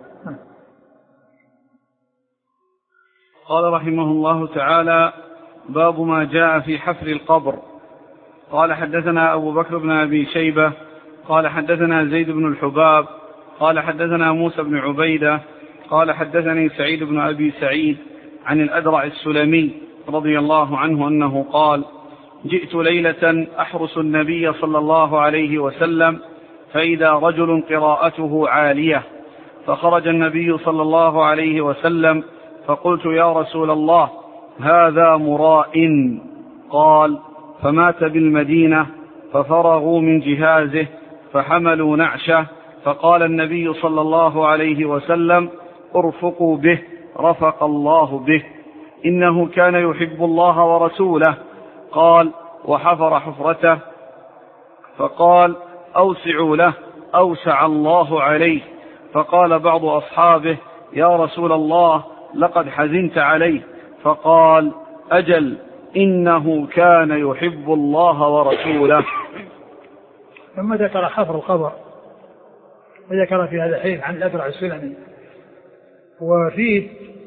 قال رحمه الله تعالى: باب ما جاء في حفر القبر. قال حدثنا أبو بكر بن أبي شيبة قال حدثنا زيد بن الحباب قال حدثنا موسى بن عبيدة قال حدثني سعيد بن أبي سعيد عن الأدرع السلمي رضي الله عنه أنه قال: جئت ليلة أحرس النبي صلى الله عليه وسلم فإذا رجل قراءته عالية، فخرج النبي صلى الله عليه وسلم فقلت: يا رسول الله، هذا مراء. قال: فمات بالمدينة ففرغوا من جهازه فحملوا نعشه، فقال النبي صلى الله عليه وسلم: ارفقوا به، رفق الله به، إنه كان يحب الله ورسوله. قال: وحفر حفرته، فقال: أوسعوا له، أوسع الله عليه. فقال بعض أصحابه: يا رسول الله، لقد حزنت عليه. فقال: أجل، إنه كان يحب الله ورسوله. ثم ذكر حفر القبر، وذكر في هذا الحديث عن الأدرع السلمي، وفيه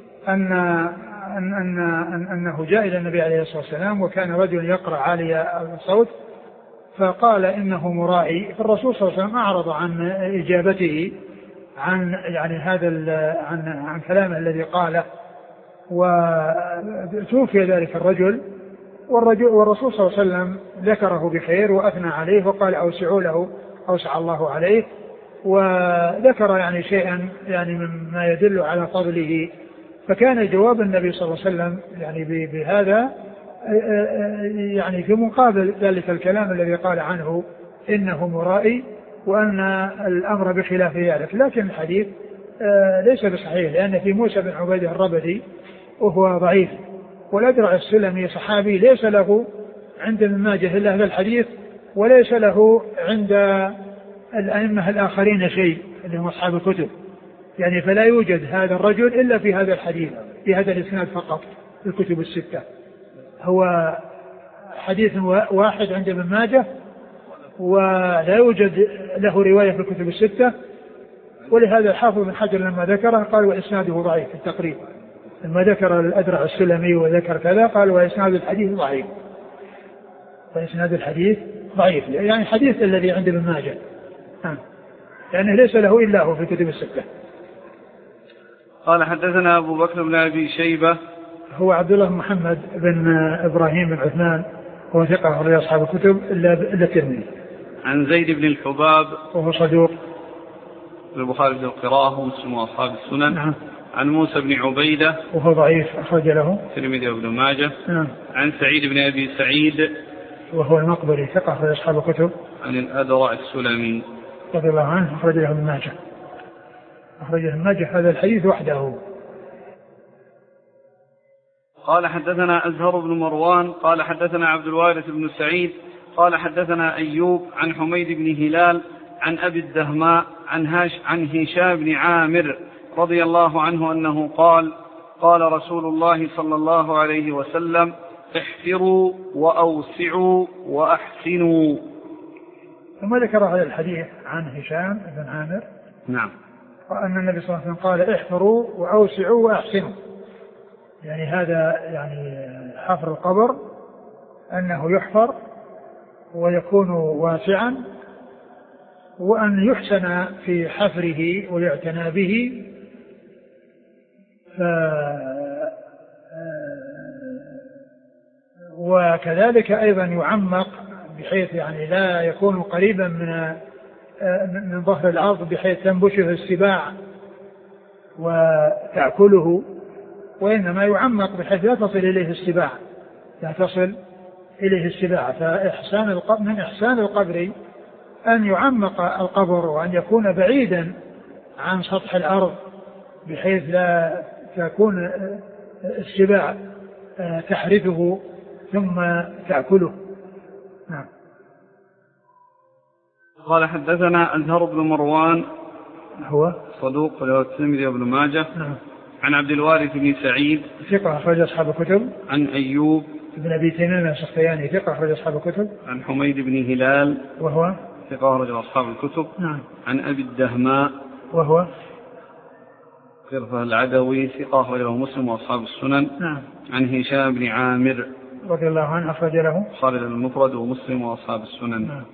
أنه جاء إلى النبي عليه الصلاة والسلام وكان رجل يقرأ عالي الصوت فقال إنه مرائي، فالرسول صلى الله عليه وسلم أعرض عن إجابته عن يعني هذا عن كلامه الذي قاله، وتوفي ذلك الرجل، والرسول صلى الله عليه وسلم ذكره بخير وأثنى عليه وقال: أوسعوا له، أوسع الله عليه، وذكر يعني شيئا يعني مما يدل على فضله. فكان جواب النبي صلى الله عليه وسلم يعني بهذا يعني في مقابل ذلك الكلام الذي قال عنه إنه مرائي وأن الأمر بخلاف ذلك. لكن الحديث ليس بصحيح، لأن في موسى بن عبيدة الربدي وهو ضعيف، والأدرع السلمي صحابي ليس له عند ابن ماجه إلا هذا الحديث، وليس له عند الأئمة الآخرين شيء اللي هم أصحاب الكتب، يعني فلا يوجد هذا الرجل إلا في هذا الحديث، في هذا الإسناد فقط في الكتب الستة. هو حديث واحد عند ابن ماجه ولا يوجد له رواية في الكتب الستة، ولهذا الحافظ بن حجر لما ذكره قال: وإسناده ضعيف في التقريب. لما ذكر الأدرع السلمي وذكر كذا قال: وإسناد الحديث ضعيف، وإسناد الحديث ضعيف، يعني الحديث الذي عند ابن ماجه لأنه ليس له إلا هو في الكتب الستة. قال: حدثنا أبو بكر بن أبي شيبة، هو عبد الله محمد بن إبراهيم بن عثمان، هو ثقة أخرج أصحاب الكتب إلا الترمذي. عن زيد بن الحباب وهو صدوق، البخاري في القراءة ومسلم وأصحاب السنن. نعم. عن موسى بن عبيدة وهو ضعيف أخرج له الترمذي وابن ماجه. نعم. عن سعيد بن أبي سعيد وهو المقبري ثقة أخرج أصحاب الكتب. عن الأدرع السلمي رضي الله عنه أخرج له ابن ماجه، أخرج ابن ماجه هذا الحديث وحده. قال: حدثنا أزهر بن مروان قال: حدثنا عبد الوارث بن سعيد قال: حدثنا أيوب عن حميد بن هلال عن أبي الدهماء عن هشام بن عامر رضي الله عنه أنه قال: قال رسول الله صلى الله عليه وسلم: احفروا وأوسعوا وأحسنوا. ثم ذكر هذا الحديث عن هشام بن عامر، نعم، وأن النبي صلى الله عليه وسلم قال: احفروا وأوسعوا وأحسنوا، يعني هذا يعني حفر القبر أنه يحفر ويكون واسعا، وأن يحسن في حفره ويعتنى به، وكذلك أيضا يعمق بحيث يعني لا يكون قريبا من ظهر الأرض بحيث تنبشه السباع وتأكله، وإنما يعمق بحيث لا تصل إليه السباع، لا تصل إليه السباع. من إحسان القبر أن يعمق القبر وأن يكون بعيدا عن سطح الأرض بحيث لا تكون السباع تحرثه ثم تأكله. نعم. قال: حدثنا أزهر بن مروان هو صدوق له الترمذي وابن ماجه. نعم. عن عبد الوارث بن سعيد ثقة أخرج أصحاب الكتب. عن أيوب بن أبي تميم السختياني ثقة أخرج أصحاب الكتب. عن حميد بن هلال وهو ثقة أخرج أصحاب الكتب. نعم. عن أبي الدهماء وهو قرفة العدوي ثقة أخرجه مسلم وأصحاب السنن. نعم. عن هشام بن عامر رضي الله عنه أخرج له خالد المفرد ومسلم وأصحاب السنن. نعم.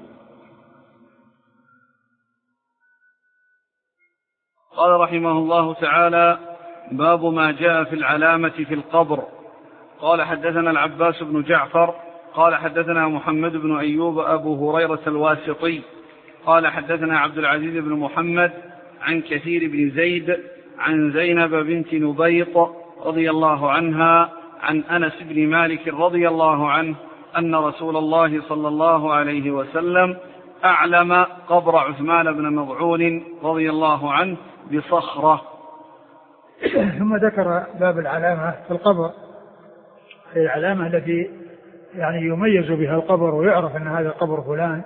قال رحمه الله تعالى: باب ما جاء في العلامة في القبر. قال حدثنا العباس بن جعفر قال حدثنا محمد بن أيوب أبو هريرة الواسطي قال حدثنا عبد العزيز بن محمد عن كثير بن زيد عن زينب بنت نبيط رضي الله عنها عن أنس بن مالك رضي الله عنه أن رسول الله صلى الله عليه وسلم أعلم قبر عثمان بن مضعون رضي الله عنه بصخرة. ثم ذكر باب العلامة في القبر، العلامة التي يعني يميز بها القبر ويعرف أن هذا قبر فلان.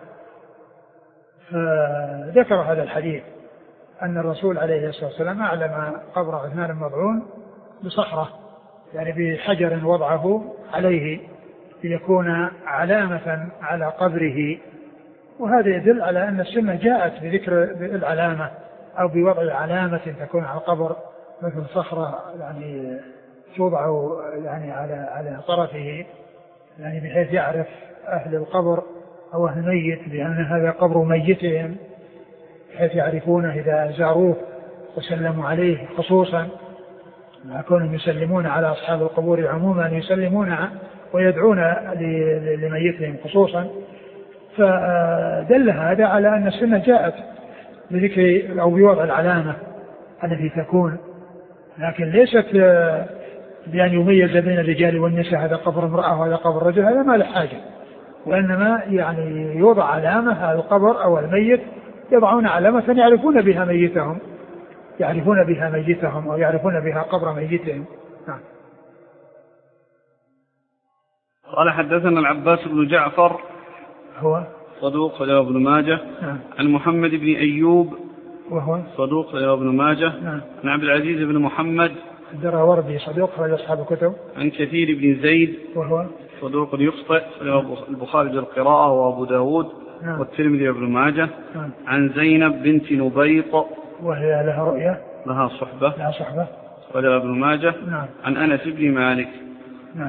فذكر هذا الحديث أن الرسول عليه الصلاة والسلام أعلم قبر عثمان بن مضعون بصخرة، يعني بحجر وضعه عليه ليكون علامة على قبره. وهذا يدل على أن السنة جاءت بذكر العلامة أو بوضع علامة تكون على القبر مثل صخرة يعني توضع يعني على طرفه، يعني بحيث يعرف أهل القبر أو أهل الميت بأن هذا قبر ميتهم، بحيث يعرفونه إذا زاروه وسلموا عليه، خصوصا ما كونهم يسلمون على أصحاب القبور عموما، يسلمون ويدعون لميتهم خصوصا. فدل هذا على أن السنة جاءت بذكر أو بوضع العلامة التي تكون، لكن ليست بأن يميز بين الرجال والنساء هذا قبر امرأة وهذا قبر رجل، هذا ما له حاجة، وإنما يعني يوضع علامة هذا القبر أو الميت، يضعون علامة يعرفون بها ميتهم، يعرفون بها ميتهم أو يعرفون بها قبر ميتهم. نعم. قال حدثنا العباس بن جعفر هو صدوق رواه ابن ماجه. نعم. عن محمد بن أيوب وهو صدوق رواه ابن ماجه. نعم. عن عبد العزيز بن محمد الدراوردي صدوق رواه أصحاب الكتب. عن كثير بن زيد وهو صدوق يخطئ رواه البخاري بالقراءة وأبو داود. نعم. والترمذي وابن ماجه. نعم. عن زينب بنت نبيط وهي لها رؤية لها صحبة وله ابن ماجه. نعم. عن أنس بن مالك. نعم.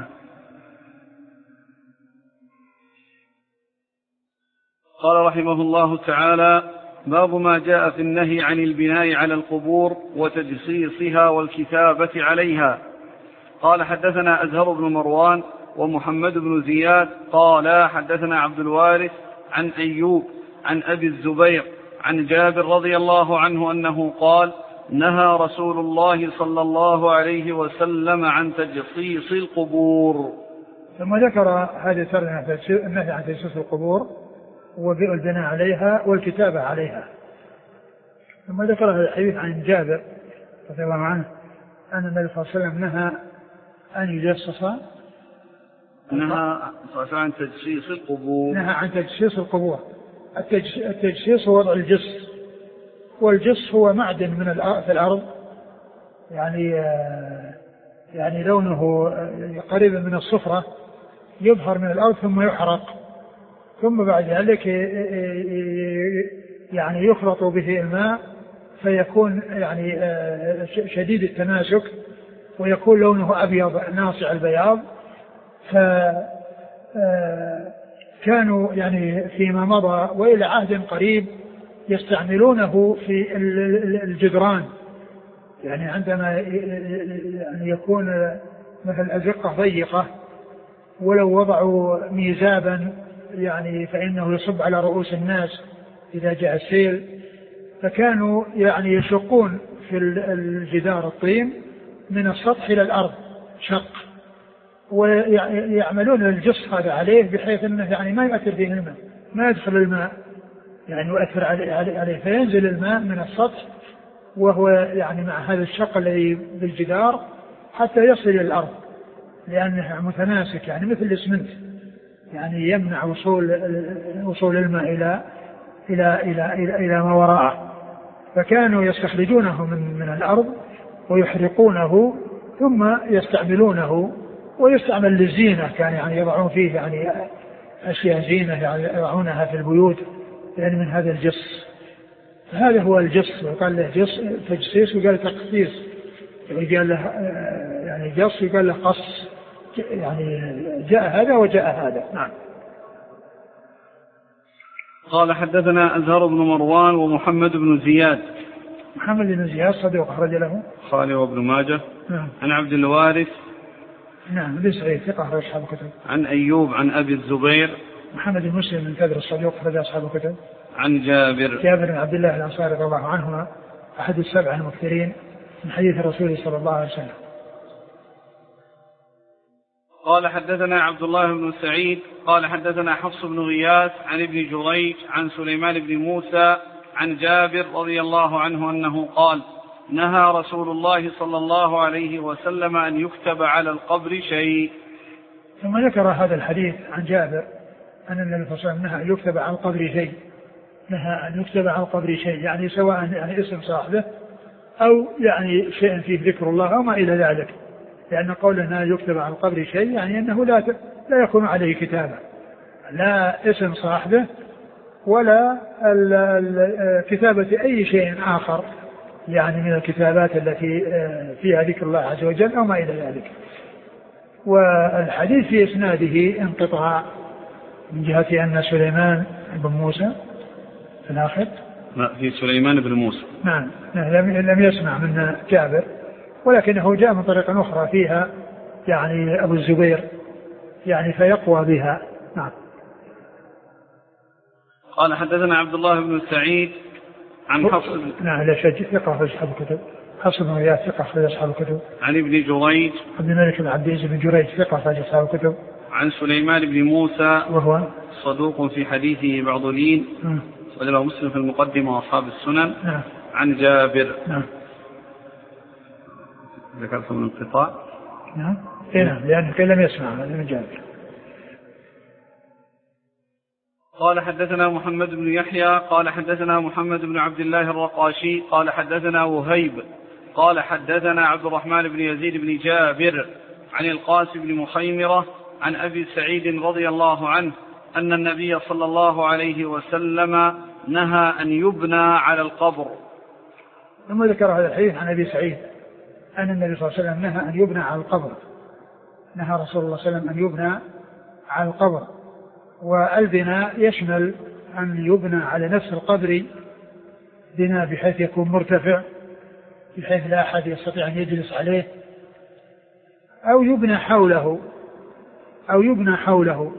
قال رحمه الله تعالى: باب ما جاء في النهي عن البناء على القبور وتجصيصها والكتابة عليها. قال حدثنا أزهر بن مروان ومحمد بن زياد قال حدثنا عبد الوارث عن أيوب عن أبي الزبير عن جابر رضي الله عنه أنه قال: نهى رسول الله صلى الله عليه وسلم عن تجصيص القبور. ثم ذكر هذه الترجمة النهي عن تجصيص القبور والبناء عليها والكتابة عليها. ثم ذكر هذا الحديث عن جابر رضي الله عنه أن النبي صلى الله عليه وسلم نهى أن يجصص، نهى عن تجصيص القبور. نهى عن تجصيص القبور. التجصيص هو وضع الجص، والجص هو معدن من في الأرض، يعني لونه قريب من الصفرة، يظهر من الأرض ثم يحرق، ثم بعد ذلك يعني يخلط به الماء فيكون يعني شديد التماسك ويكون لونه أبيض ناصع البياض. فكانوا يعني فيما مضى وإلى عهد قريب يستعملونه في الجدران، يعني عندما يعني يكون مثل الأزقة ضيقة ولو وضعوا ميزابا يعني فإنه يصب على رؤوس الناس إذا جاء السيل، فكانوا يعني يشقون في الجدار الطين من السطح إلى الأرض شق، ويعملون الجص هذا عليه بحيث أنه يعني ما يؤثر فيه الماء، ما يدخل الماء يعني يؤثر عليه، فينزل الماء من السطح وهو يعني مع هذا الشق الذي بالجدار حتى يصل إلى الأرض، لأنه متماسك يعني مثل الإسمنت، يعني يمنع وصول الماء إلى ما وراءه. فكانوا يستخرجونه من الأرض ويحرقونه ثم يستعملونه، ويستعمل للزينة، كان يعني يضعون فيه يعني أشياء زينة يعني يضعونها في البيوت يعني من هذا الجص. هذا هو الجص، وقال له جص تجصيص وقال تقصيص، يعني قال له يعني جص وقال له قص، يعني جاء هذا وجاء هذا. نعم. قال حدثنا أزهر بن مروان ومحمد بن زياد. محمد بن زياد صدوق أخرج له البخاري وابن ماجه. نعم. عن عبد الوارث نعم ابن سعيد ثقة أخرج أصحاب الكتب. عن أيوب عن أبي الزبير محمد بن مسلم بن كدر الصدوق أخرج أصحاب الكتب. عن جابر بن عبد الله الأنصاري رضي الله عنهما أحد السبع المكثرين من حديث الرسول صلى الله عليه وسلم. قال حدثنا عبد الله بن سعيد قال حدثنا حفص بن غياث عن ابن جريج عن سليمان بن موسى عن جابر رضي الله عنه أنه قال نهى رسول الله صلى الله عليه وسلم أن يكتب على القبر شيء. ثم ذكر هذا الحديث عن جابر أن النبي صلى الله عليه وسلم نهى أن يكتب على القبر شيء، نهى أن يكتب على القبر شيء يعني سواء يعني اسم صاحبه أو يعني شيء فيه ذكر الله أو ما إلى ذلك، لأن قولنا يكتب على القبر شيء يعني أنه لا يكون عليه كتابة، لا اسم صاحبه ولا كتابة أي شيء آخر يعني من الكتابات التي فيها ذكر الله عز وجل أو ما إلى ذلك. والحديث في إسناده انقطاع من جهة أن سليمان بن موسى في الآخر في سليمان بن موسى نعم لم يسمع من جابر، ولكنه جاء من طريقة أخرى فيها يعني أبو الزبير يعني فيقوى بها. نعم. قال حدثنا عبد الله بن سعيد عن حفص نعم لا شك ثقة في أصحاب الكتب، حفص بن غياث ثقة في أصحاب الكتب. عن ابن جريج عبد الملك بن عبد العزيز بن جريج ثقة في أصحاب الكتب. عن سليمان بن موسى وهو صدوق في حديثه بعض لين وله مسلم في المقدمة وأصحاب السنن. نعم. عن جابر. نعم. ذكرت من انقطاع. نعم. لأنه لم يسمع من جابر. قال حدثنا محمد بن يحيى قال حدثنا محمد بن عبد الله الرقاشي قال حدثنا وهيب قال حدثنا عبد الرحمن بن يزيد بن جابر عن القاسم بن مخيمرة عن أبي سعيد رضي الله عنه أن النبي صلى الله عليه وسلم نهى أن يبنى على القبر. ثم ذكر هذا الحديث عن أبي سعيد أن النبي صلى الله عليه وسلم نهى أن يبنى على القبر، نهى رسول الله صلى الله عليه وسلم أن يبنى على القبر. والبناء يشمل أن يبنى على نفس القبر بناء بحيث يكون مرتفع بحيث لا أحد يستطيع أن يجلس عليه، أو يبنى حوله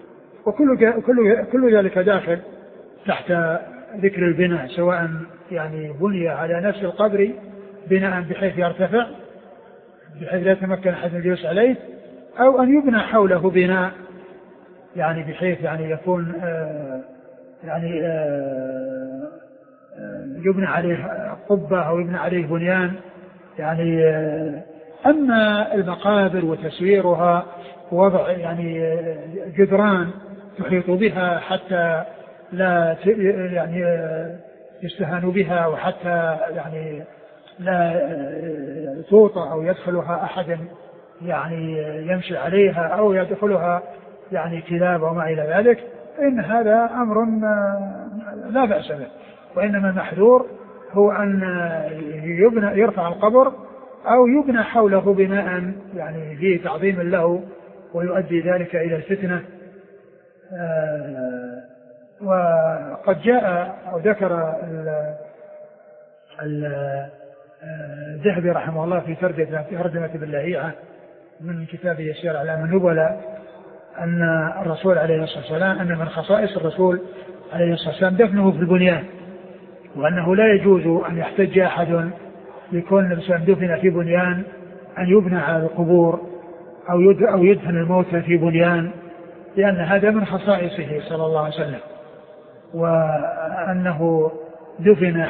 وكل ذلك داخل تحت ذكر البناء، سواء يعني بني على نفس القبر بناء بحيث يرتفع بحيث لا يتمكن أحد الجلوس عليه، أو أن يبنى حوله بناء يعني بحيث يعني يكون يبنى عليه قبة أو يبنى عليه بنيان يعني. أما المقابر وتسويرها ووضع يعني جدران تحيط بها حتى لا يعني يستهان بها وحتى يعني لا توطى أو يدخلها أحد يعني يمشي عليها أو يدخلها يعني كلاب وما إلى ذلك، إن هذا أمر لا بأس به، وإنما المحذور هو أن يرفع القبر أو يبنى حوله بناء يعني فيه تعظيم له ويؤدي ذلك إلى الفتنة. وقد جاء أو ذكر الذهبي رحمه الله في ترجمة باللهيعة من كتابه يسير أعلام النبلاء أن الرسول عليه الصلاة والسلام أن من خصائص الرسول عليه الصلاة والسلام دفنه في البنيان، وأنه لا يجوز أن يحتج أحد يكون الإنسان دفن في بنيان أن يبنى على القبور أو يدفن الموتى في بنيان، لأن هذا من خصائصه صلى الله عليه وسلم، وأنه دفن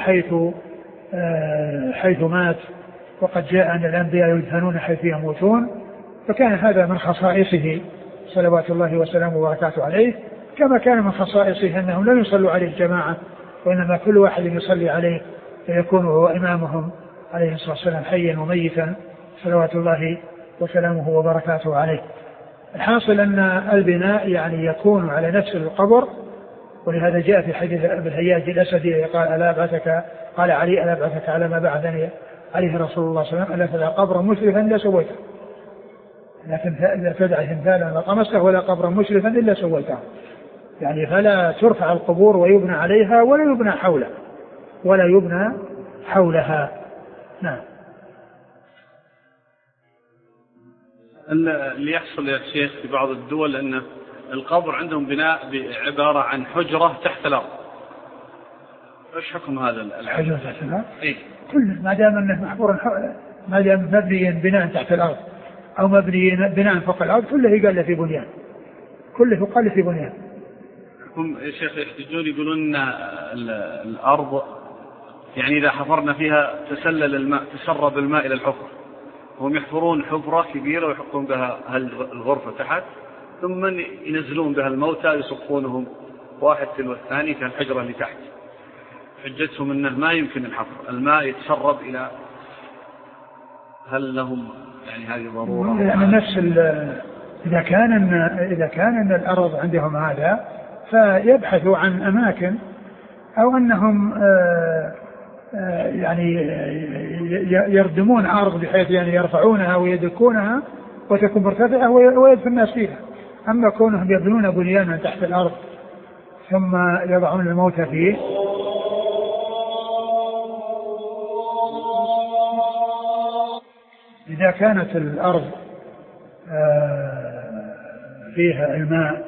حيث مات، وقد جاء أن الأنبياء يدفنون حيث يموتون، فكان هذا من خصائصه صلوات الله وسلامه وبركاته عليه، كما كان من خصائصه أنهم لم يصلوا عليه الجماعة، وإنما كل واحد يصلي عليه فيكون هو إمامهم عليه الصلاة والسلام حيا وميتا صلوات الله وسلامه وبركاته عليه. الحاصل أن البناء يعني يكون على نفس القبر، ولهذا جاء في حديث أبي الهياج الأسدي قال علي ألا أبعثك على ما بعثني عليه رسول الله صلى الله عليه وسلم، ألا تدع قبرا مشرفا إلا سويته، لكن لا تدع تمثالا لا طمسته ولا قبرا مشرفا إلا سويته، يعني فلا ترفع القبور ويبنى عليها ولا يبنى حولها. نعم. اللي يحصل يا شيخ في بعض الدول أن القبر عندهم بناء عبارة عن حجرة تحت الأرض، ايش حكم هذا الحجرة تحت الأرض؟ إيه؟ كل ما دام انه محفور، ما دام مبنيا بناء تحت الأرض أو مبني بناء فوق الأرض كله يقال في بنيان، كله يقال في بنيان. هم يا شيخ يحتجون يقولون ان الأرض يعني إذا حفرنا فيها تسلل الماء، تسرب الماء إلى الحفرة، هم يحفرون حفرة كبيرة ويحطون بها الغرفة تحت، ثم ينزلون بها الموتى يصفونهم واحد تلو الثاني في الحجرة اللي تحت. حجتهم أنه ما يمكن الحفر، الماء يتسرب إلى، هل لهم يعني هذه ضرورة؟ يعني نفس إذا كان الأرض عندهم هذا فيبحثوا عن أماكن، أو أنهم يعني يردمون أرض بحيث يعني يرفعونها ويدكونها وتكون مرتفعة ويدفن الناس فيها. أما كونهم يبنون بنيانا تحت الأرض ثم يضعون الموتى فيه، إذا كانت الأرض فيها الماء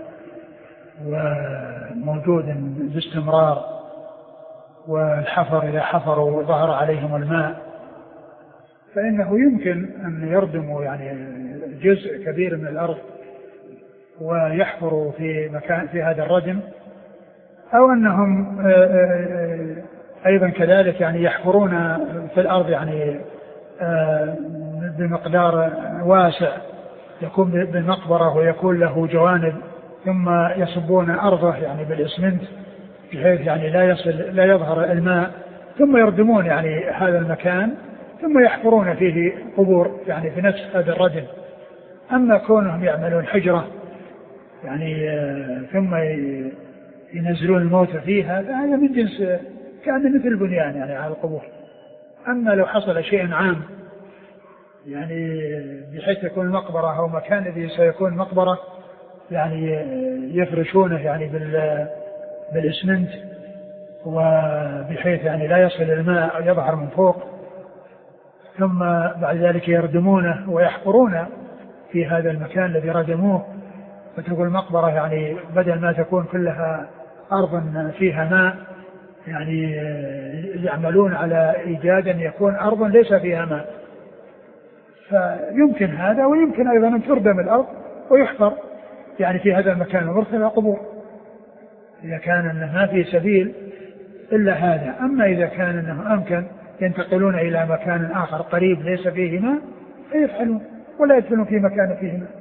وموجود باستمرار، والحفر إذا حفروا ظهر عليهم الماء، فإنه يمكن أن يردموا يعني جزء كبير من الأرض ويحفروا في مكان في هذا الردم، أو أنهم أيضا كذلك يعني يحفرون في الأرض يعني بمقدار واسع يكون بالمقبرة ويكون له جوانب، ثم يصبون أرضه يعني بالإسمنت بحيث يعني لا يظهر الماء، ثم يردمون يعني هذا المكان ثم يحفرون فيه قبور يعني في نفس هذا الردم. أما كونهم يعملون حجرة يعني ثم ينزلون الموت فيها، فهذا من جنس كان مثل البنيان يعني على القبور. أما لو حصل شيء عام يعني بحيث يكون المقبرة أو مكان الذي سيكون مقبرة يعني يفرشونه يعني بالإسمنت، وبحيث يعني لا يصل الماء يظهر من فوق، ثم بعد ذلك يردمونه ويحفرون في هذا المكان الذي ردموه، فتقول المقبرة يعني بدل ما تكون كلها أرض فيها ماء يعني يعملون على إيجاد أن يكون أرض ليس فيها ماء. فيمكن هذا، ويمكن أيضا أن تردم الأرض ويحفر يعني في هذا المكان ومرتفع قبور، إذا كان أنه ما في سبيل إلا هذا. أما إذا كان أنه أمكن ينتقلون إلى مكان آخر قريب ليس فيه ماء فيفعلون ولا يدخلون في مكان فيه ماء.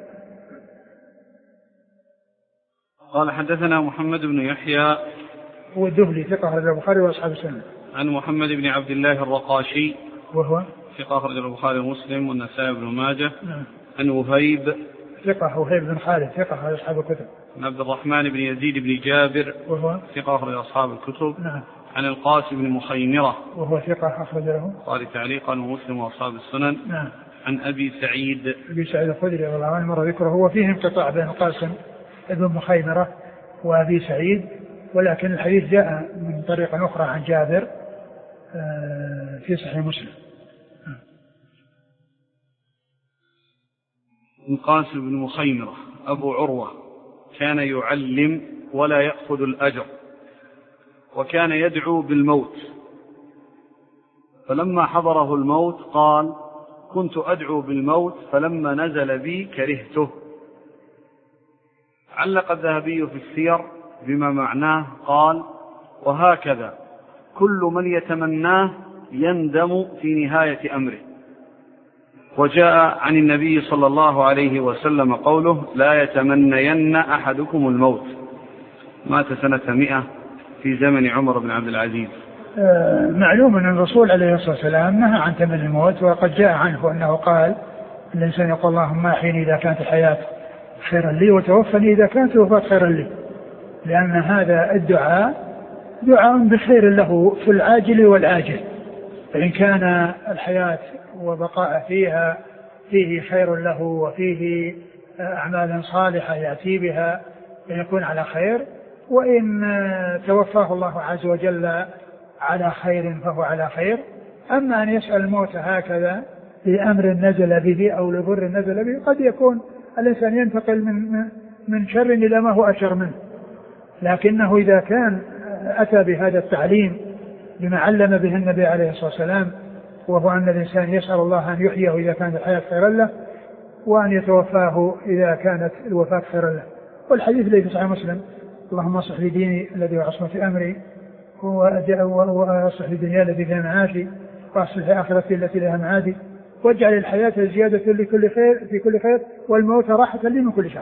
قال حدثنا محمد بن يحيى هو الدهلي ثقة أخرج البخاري وأصحاب السنة. عن محمد بن عبد الله الرقاشي وهو ثقة أخرج البخاري ومسلم والنسائي بن ماجه. عن وهيب ثقة، وهيب بن خالد ثقة أخرج أصحاب الكتب. عن عبد الرحمن بن يزيد بن جابر وهو ثقة أخرج أصحاب الكتب. نعم. عن القاسم بن مخيمرة وهو ثقة أخرج له البخاري تعليقا ومسلم وأصحاب السنن. نعم. عن أبي سعيد الخدري رضي الله عنه مر ذكره، هو فيه انقطاع بين القاسم بن مخيمرة وأبي سعيد، ولكن الحديث جاء من طريقة أخرى عن جابر في صحيح مسلم. القاسم بن مخيمرة أبو عروة كان يعلم ولا يأخذ الأجر، وكان يدعو بالموت، فلما حضره الموت قال: كنت أدعو بالموت فلما نزل بي كرهته. علق الذهبي في السير بما معناه قال: وهكذا كل من يتمناه يندم في نهاية أمره. وجاء عن النبي صلى الله عليه وسلم قوله: لا يتمنين أحدكم الموت. مات سنة 100 في زمن عمر بن عبد العزيز. معلوم أن الرسول عليه الصلاة والسلام نهى عن تمني الموت، وقد جاء عنه أنه قال: الإنسان يقول اللهم أحيني إذا كانت الحياة خيرا لي وتوفني إذا كانت الوفاة خيرا لي، لأن هذا الدعاء دعاء بخير له في العاجل والآجل، فإن كان الحياة وبقاء فيها فيه خير له وفيه أعمال صالحة يأتي بها فيكون على خير، وإن توفاه الله عز وجل على خير فهو على خير. أما أن يسأل الموت هكذا لأمر نزل به أو لضر نزل به، قد يكون الإنسان ينتقل من شر إلى ما هو أشر منه، لكنه إذا كان أتى بهذا التعليم بما علم به النبي عليه الصلاة والسلام، وهو أن الإنسان يسأل الله أن يحييه إذا كانت الحياة خيرا له، وأن يتوفاه إذا كانت الوفاة خيرا له. والحديث الذي في صحيح مسلم: اللهم اصلح لي ديني الذي هو عصمة أمري، وأصلح لي دنياي التي فيها معاشي، وأصلح لي آخرتي التي لها معادي، واجعل الحياة زيادة لكل خير في كل خير، والموت راحة لي من كل شر.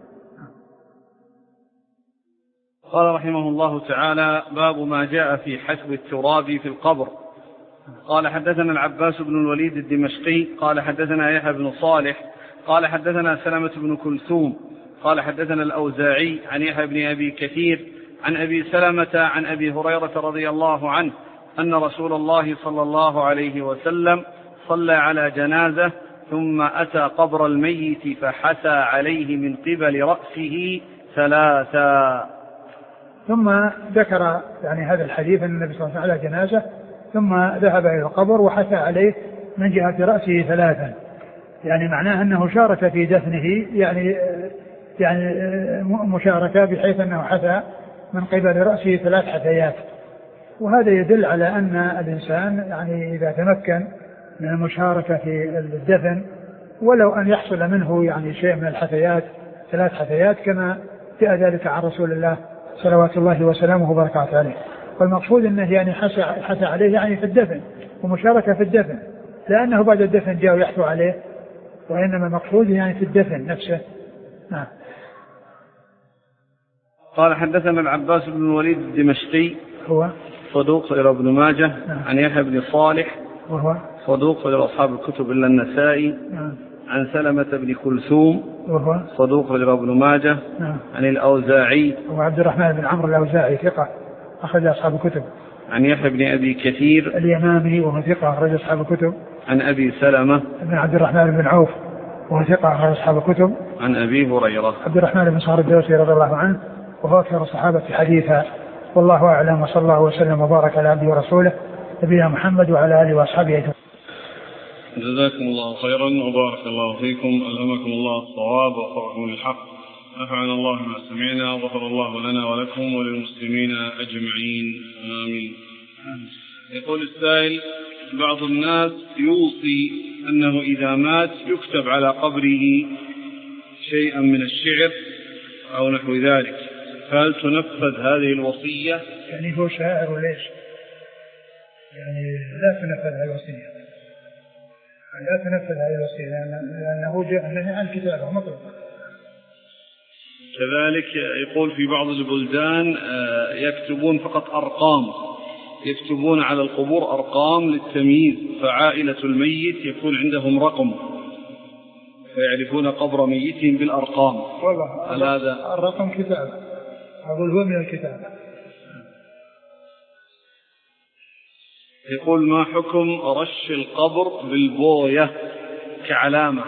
قال رحمه الله تعالى: باب ما جاء في حسب التراب في القبر. قال حدثنا العباس بن الوليد الدمشقي قال حدثنا يحيى بن صالح قال حدثنا سلمة بن كلثوم قال حدثنا الأوزاعي عن يحيى بن أبي كثير عن أبي سلمة عن أبي هريرة رضي الله عنه أن رسول الله صلى الله عليه وسلم صلى على جنازة ثم أتى قبر الميت فحثى عليه من قبل رأسه ثلاثا. ثم ذكر يعني هذا الحديث أن النبي صلى الله عليه وسلم على جنازة ثم ذهب إلى القبر وحثى عليه من جهة رأسه ثلاثا، يعني معناه أنه شارك في دفنه، يعني مشاركة بحيث أنه حثى من قبل رأسه 3 حثيات. وهذا يدل على أن الإنسان يعني إذا تمكن من المشاركة في الدفن ولو أن يحصل منه يعني شيء من الحثيات 3 حثيات كما جاء ذلك عن رسول الله صلوات الله وسلامه وبركاته عليه. والمقصود أنه يعني حثى عليه يعني في الدفن ومشاركة في الدفن، لأنه بعد الدفن جاء يحثو عليه، وإنما المقصود يعني في الدفن نفسه. نعم. قال حدثنا العباس بن الوليد الدمشقي هو صدوق إلى ابن ماجه. نعم. عن يحيى بن صالح وهو صدوق إلى أصحاب الكتب إلا النسائي. نعم. عن سلمة بن كلثوم وهو صدوق إلى ابن ماجه. نعم. عن الأوزاعي وعبد الرحمن بن عمرو الأوزاعي ثقة أخرج أصحاب الكتب. عن يحيى بن أبي كثير اليمامي وهو ثقة أخرج أصحاب الكتب. عن أبي سلمة بن عبد الرحمن بن عوف وهو ثقة أخرج أصحاب الكتب. عن أبي هريرة عبد الرحمن بن صخر الدوسي رضي الله عنه وهو أكثر الصحابة حديثا. والله أعلم، وصلى الله وسلم وبارك على عبده ورسوله نبينا محمد وعلى آله وأصحابه أجمعين. جزاكم الله خيرا وبارك الله فيكم، ألهمكم الله الصواب ووفقكم للحق، نفعنا الله ما سمعنا، غفر الله لنا ولكم وللمسلمين أجمعين، آمين. يقول السائل: بعض الناس يوصي أنه إذا مات يكتب على قبره شيئا من الشعر أو نحو ذلك، هل تنفذ هذه الوصية؟ يعني هو شاعر وليش؟ يعني لا تنفذ هذه الوصية، لا تنفذ هذه الوصية لأنه جاء عن كتابه مطلق. كذلك يقول في بعض البلدان يكتبون فقط أرقام، يكتبون على القبور أرقام للتمييز، فعائلة الميت يكون عندهم رقم فيعرفون قبر ميتهم بالأرقام. والله هذا الرقم كتابة، أقول هو من الكتابة. يقول: ما حكم رش القبر بالبوية كعلامة؟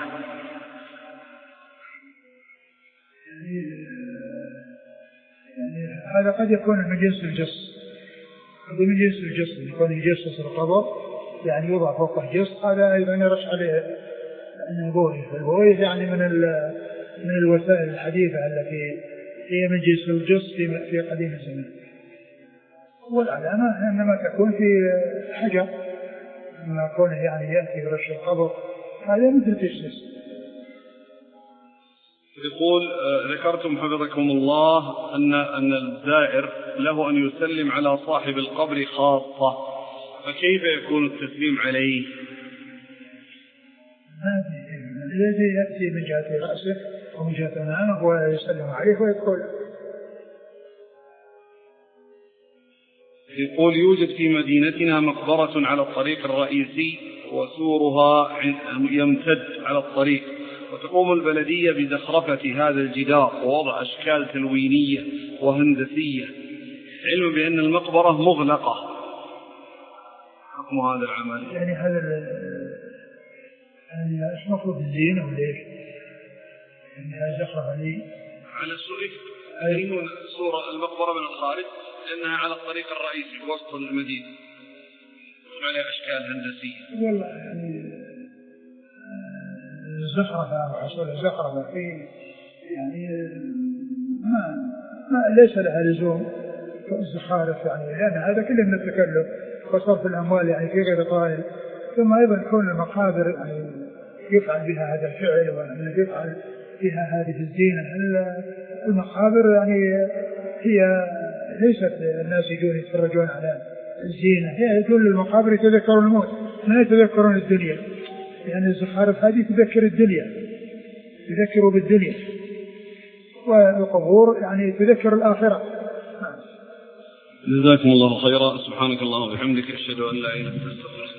يعني هذا قد يكون من جنس الجص، من جنس الجص، يكون يجصص القبر يعني يوضع فوقه جص، هذا أيضا يرش عليه البوية. البوية يعني من الوسائل الحديثة التي هي من جنس الجص في قديم الزمان. والعلامة إنما تكون في حجر، ما كونه يعني يأتي برش القبر، هذا مثل تجسس. يقول: ذكرتم حفظكم الله أن الزائر له أن يسلم على صاحب القبر خاصة، فكيف يكون التسليم عليه؟ الذي يأتي من جهة رأسه ومن جهة أمامه ويسلم عليه ويدخل. يقول: يوجد في مدينتنا مقبرة على الطريق الرئيسي وسورها يمتد على الطريق، وتقوم البلدية بزخرفة هذا الجدار ووضع أشكال تلوينية وهندسية، علم بأن المقبرة مغلقة، حكم هذا العمل؟ يعني هذا يعني ايش مفروض الزين او ليش؟ يعني هذا زخرفة لي على يريدون صورة المقبرة من الخارج لأنها على الطريق الرئيسي وسط المدينة، عليها أشكال هندسية. والله يعني الزخرفة وحصول الزخرفة في يعني ما ليس لها لزوم الزخارف يعني، لأن هذا كله من التكلف وصرف الأموال يعني في غير طائل. ثم أيضا كون المقابر يعني يفعل بها هذا الفعل ويفعل فيها هذه الزينة. المقابر يعني هي ليست الناس يجون يتفرجون على الزينة، هي يجون للمقابر يتذكرون الموت ما يتذكرون الدنيا، يعني الزخارف هذه تذكر الدنيا، تذكروا بالدنيا، والقبور يعني تذكر الآخرة. جزاكم الله خيرا. سبحانك اللهم وبحمدك أشهد أن لا إله إلا أنت أستغفرك.